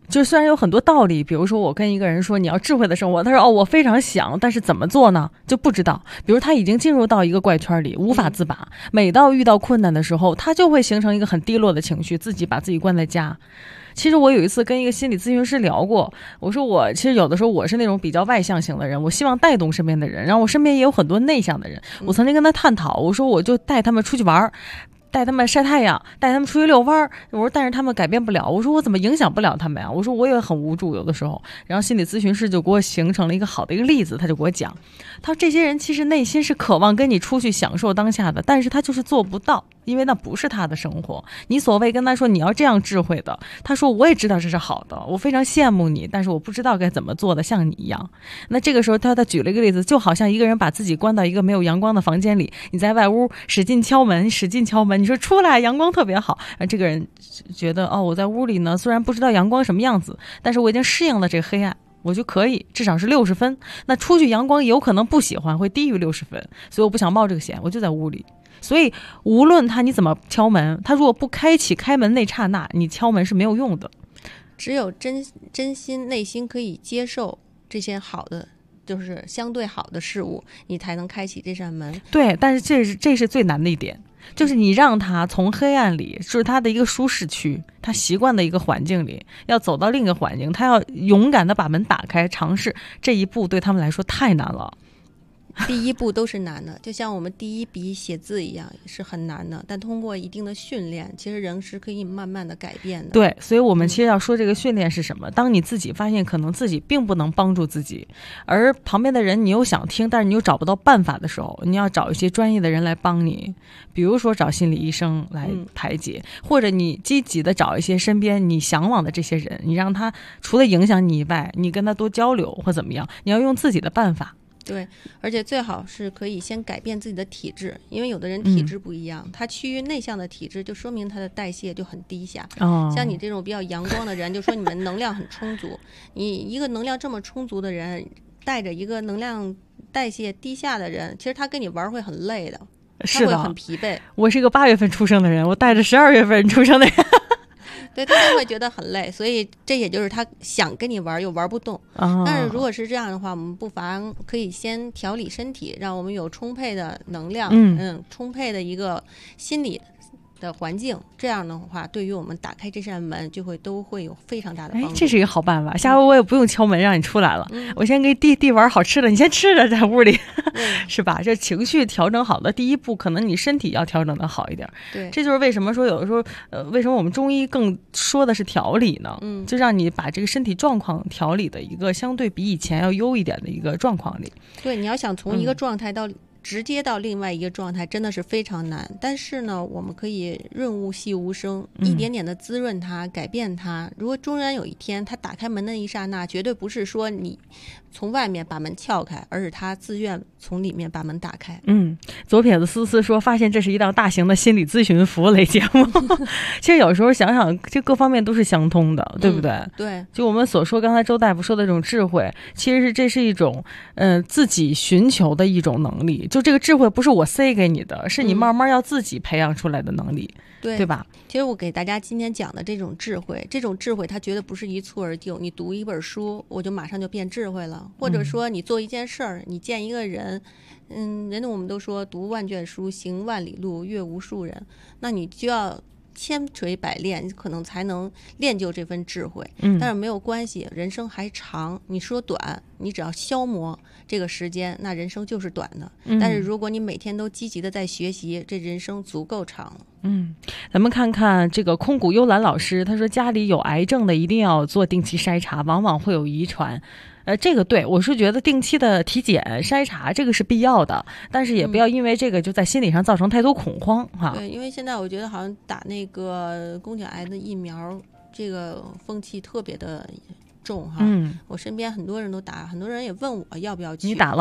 就虽然有很多道理，比如说我跟一个人说你要智慧的生活，他说我非常想，但是怎么做呢就不知道。比如他已经进入到一个怪圈里无法自拔，每到遇到困难的时候他就会形成一个很低落的情绪，自己把自己关在家。其实我有一次跟一个心理咨询师聊过，我说我其实有的时候我是那种比较外向型的人，我希望带动身边的人，然后我身边也有很多内向的人。我曾经跟他探讨，我说我就带他们出去玩，带他们晒太阳，带他们出去遛弯，我说但是他们改变不了，我说我怎么影响不了他们呀？我说我也很无助有的时候。然后心理咨询师就给我形成了一个好的一个例子，他就给我讲，他说这些人其实内心是渴望跟你出去享受当下的，但是他就是做不到，因为那不是他的生活。你所谓跟他说你要这样智慧的，他说我也知道这是好的，我非常羡慕你，但是我不知道该怎么做的像你一样。那这个时候他举了一个例子，就好像一个人把自己关到一个没有阳光的房间里，你在外屋使劲敲门，你说出来，阳光特别好，这个人觉得我在屋里呢，虽然不知道阳光什么样子，但是我已经适应了这个黑暗，我就可以至少是60分。那出去阳光有可能不喜欢，会低于60分，所以我不想冒这个险，我就在屋里。所以无论你怎么敲门，他如果不开门那刹那，你敲门是没有用的。 只有真心内心可以接受这些好的，就是相对好的事物，你才能开启这扇门。 对，但是这是最难的一点，就是你让他从黑暗里，是他的一个舒适区，他习惯的一个环境里，要走到另一个环境，他要勇敢的把门打开，尝试这一步对他们来说太难了。 第一步都是难的，就像我们第一笔写字一样，是很难的，但通过一定的训练，其实人是可以慢慢的改变的。 对，所以我们其实要说这个训练是什么，当你自己发现可能自己并不能帮助自己，而旁边的人你又想听，但是你又找不到办法的时候，你要找一些专业的人来帮你，比如说找心理医生来排解，或者你积极的找一些身边你向往的这些人，你让他除了影响你以外，你跟他多交流或怎么样，你要用自己的办法。 对，而且最好是可以先改变自己的体质，因为有的人体质不一样，他趋于内向的体质，就说明他的代谢就很低下。像你这种比较阳光的人，就说你们能量很充足。你一个能量这么充足的人，带着一个能量代谢低下的人，其实他跟你玩会很累的，他会很疲惫。 我是一个8月份出生的人，我带着12月份出生的人。 对，他就会觉得很累，所以这也就是他想跟你玩又玩不动。但是如果是这样的话，我们不妨可以先调理身体，让我们有充沛的能量，充沛的一个心理的环境，这样的话对于我们打开这扇门都会有非常大的帮助。 这是一个好办法，下回我也不用敲门让你出来了，我先给弟玩好吃的，你先吃着在屋里，是吧？这情绪调整好的第一步，可能你身体要调整的好一点。 对， 这就是为什么说有的时候为什么我们中医更说的是调理呢？就让你把这个身体状况调理的一个相对比以前要优一点的一个状况里。 对，你要想从一个状态直接到另外一个状态真的是非常难，但是呢我们可以润物细无声，一点点的滋润它，改变它。如果终然有一天他打开门的一刹那，绝对不是说你从外面把门撬开，而是他自愿从里面把门打开。 左撇子思思说发现这是一档大型的心理咨询服务类节目。其实有时候想想这各方面都是相通的，对不对？ 对， 就我们所说刚才周大夫说的这种智慧，其实这是一种自己寻求的一种能力，就这个智慧不是我塞给你的，是你慢慢要自己培养出来的能力。对吧？ 其实我给大家今天讲的这种智慧它绝对不是一蹴而就，你读一本书我就马上就变智慧了，或者说你做一件事儿，你见一个人，我们都说读万卷书行万里路阅无数人，那你就要千锤百炼，可能才能练就这份智慧。但是没有关系，人生还长，你说短，你只要消磨这个时间，那人生就是短的。但是如果你每天都积极的在学习，这人生足够长了。 咱们看看这个空谷幽兰老师，他说家里有癌症的一定要做定期筛查，往往会有遗传。这个对，我是觉得定期的体检筛查这个是必要的，但是也不要因为这个就在心理上造成太多恐慌哈。 对，因为现在我觉得好像打那个宫颈癌的疫苗，这个风气特别的重哈。我身边很多人都打，很多人也问我要不要去。 你打了吗？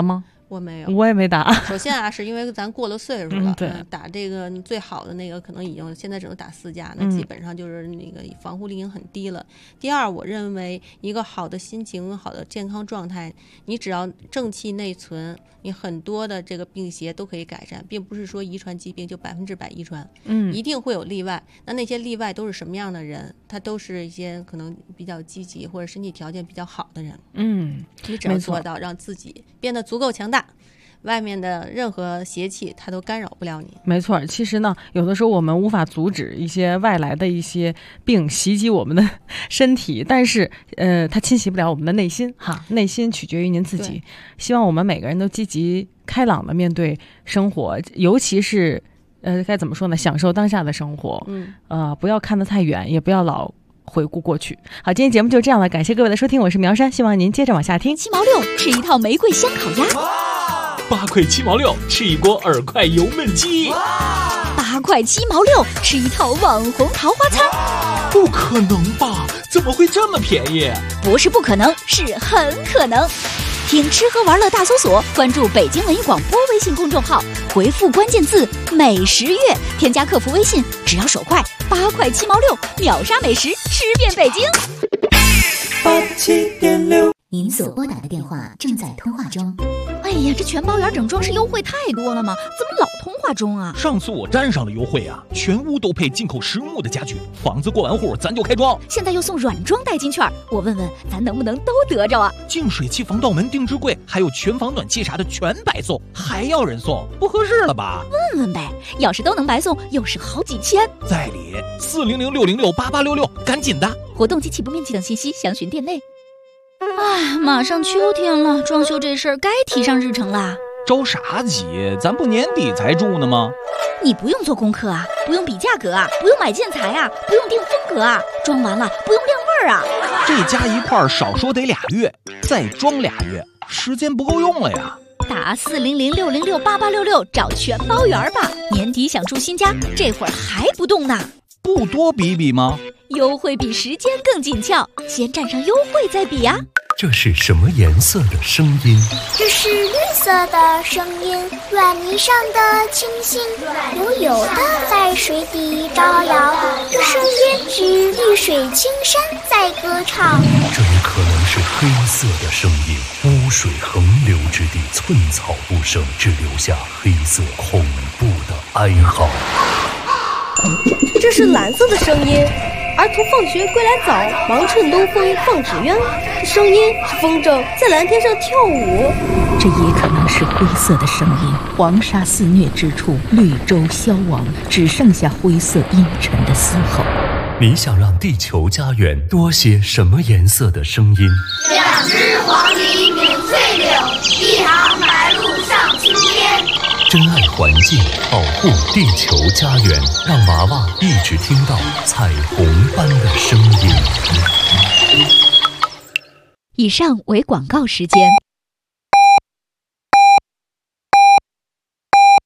我没有， 我也没打。 首先啊，是因为咱过了岁数了， 对， 打这个最好的那个可能已经现在只能打4价，那基本上就是那个防护力已经很低了。第二，我认为一个好的心情、好的健康状态，你只要正气内存，你很多的这个病邪都可以改善，并不是说遗传疾病就100%遗传，一定会有例外。那些例外都是什么样的人？他都是一些可能比较积极或者身体条件比较好的人。你只要做到让自己变得足够强大，外面的任何邪气它都干扰不了你。 没错，其实呢，有的时候我们无法阻止一些外来的一些病袭击我们的身体，但是它侵袭不了我们的内心哈。内心取决于您自己。希望我们每个人都积极开朗的面对生活，尤其是该怎么说呢？享受当下的生活。不要看得太远，也不要老回顾过去。好，今天节目就这样了，感谢各位的收听，我是苗山，希望您接着往下听。 7毛6吃一套玫瑰香烤鸭 ，8块7毛6吃一锅耳块油焖鸡 ，8块7毛6吃一套网红桃花餐。 不可能吧？怎么会这么便宜？ 不是不可能，是很可能。听吃喝玩乐大搜索，关注北京文艺广播微信公众号，回复关键字美食月，添加客服微信，只要手快，8块7毛6，秒杀美食，吃遍北京。 87.6，您所拨打的电话正在通话中。 哎呀，这全包圆整装饰优惠太多了吗？怎么老通话中啊？ 上次我沾上了优惠啊，全屋都配进口实木的家具，房子过完户咱就开装。 现在又送软装代金券，我问问咱能不能都得着啊？ 净水器、防盗门、定制柜，还有全房暖气啥的全白送，还要人送，不合适了吧？ 问问呗，要是都能白送，又是好几千。 在理，400-606-8866，赶紧的！ 活动及起步面积等信息详询店内。哎，马上秋天了，装修这事儿该提上日程啦。 着啥急？咱不年底才住呢吗？ 你不用做功课啊，不用比价格啊，不用买建材啊，不用定风格啊，装完了不用晾味儿啊。 这加一块少说得2月，再装2月，时间不够用了呀。 打400-606-8866找全包圆吧。年底想住新家，这会儿还不动呢？ 不多比比吗？ 优惠比时间更紧俏，先占上优惠再比呀。 这是什么颜色的声音？ 这是绿色的声音，软泥上的清新，悠悠的在水底招摇。这声音是绿水青山在歌唱。 这也可能是黑色的声音，污水横流之地，寸草不生，只留下黑色恐怖的哀嚎。 这是蓝色的声音，儿童放学归来早，忙趁东风放纸鸢。声音是风筝在蓝天上跳舞。 这也可能是灰色的声音，黄沙肆虐之处，绿洲消亡，只剩下灰色阴沉的嘶吼。 你想让地球家园多些什么颜色的声音 ？2只黄鹂鸣翠柳，1行白鹭上青天。 珍爱环境，保护地球家园，让娃娃一直听到彩虹般的声音。 以上为广告时间。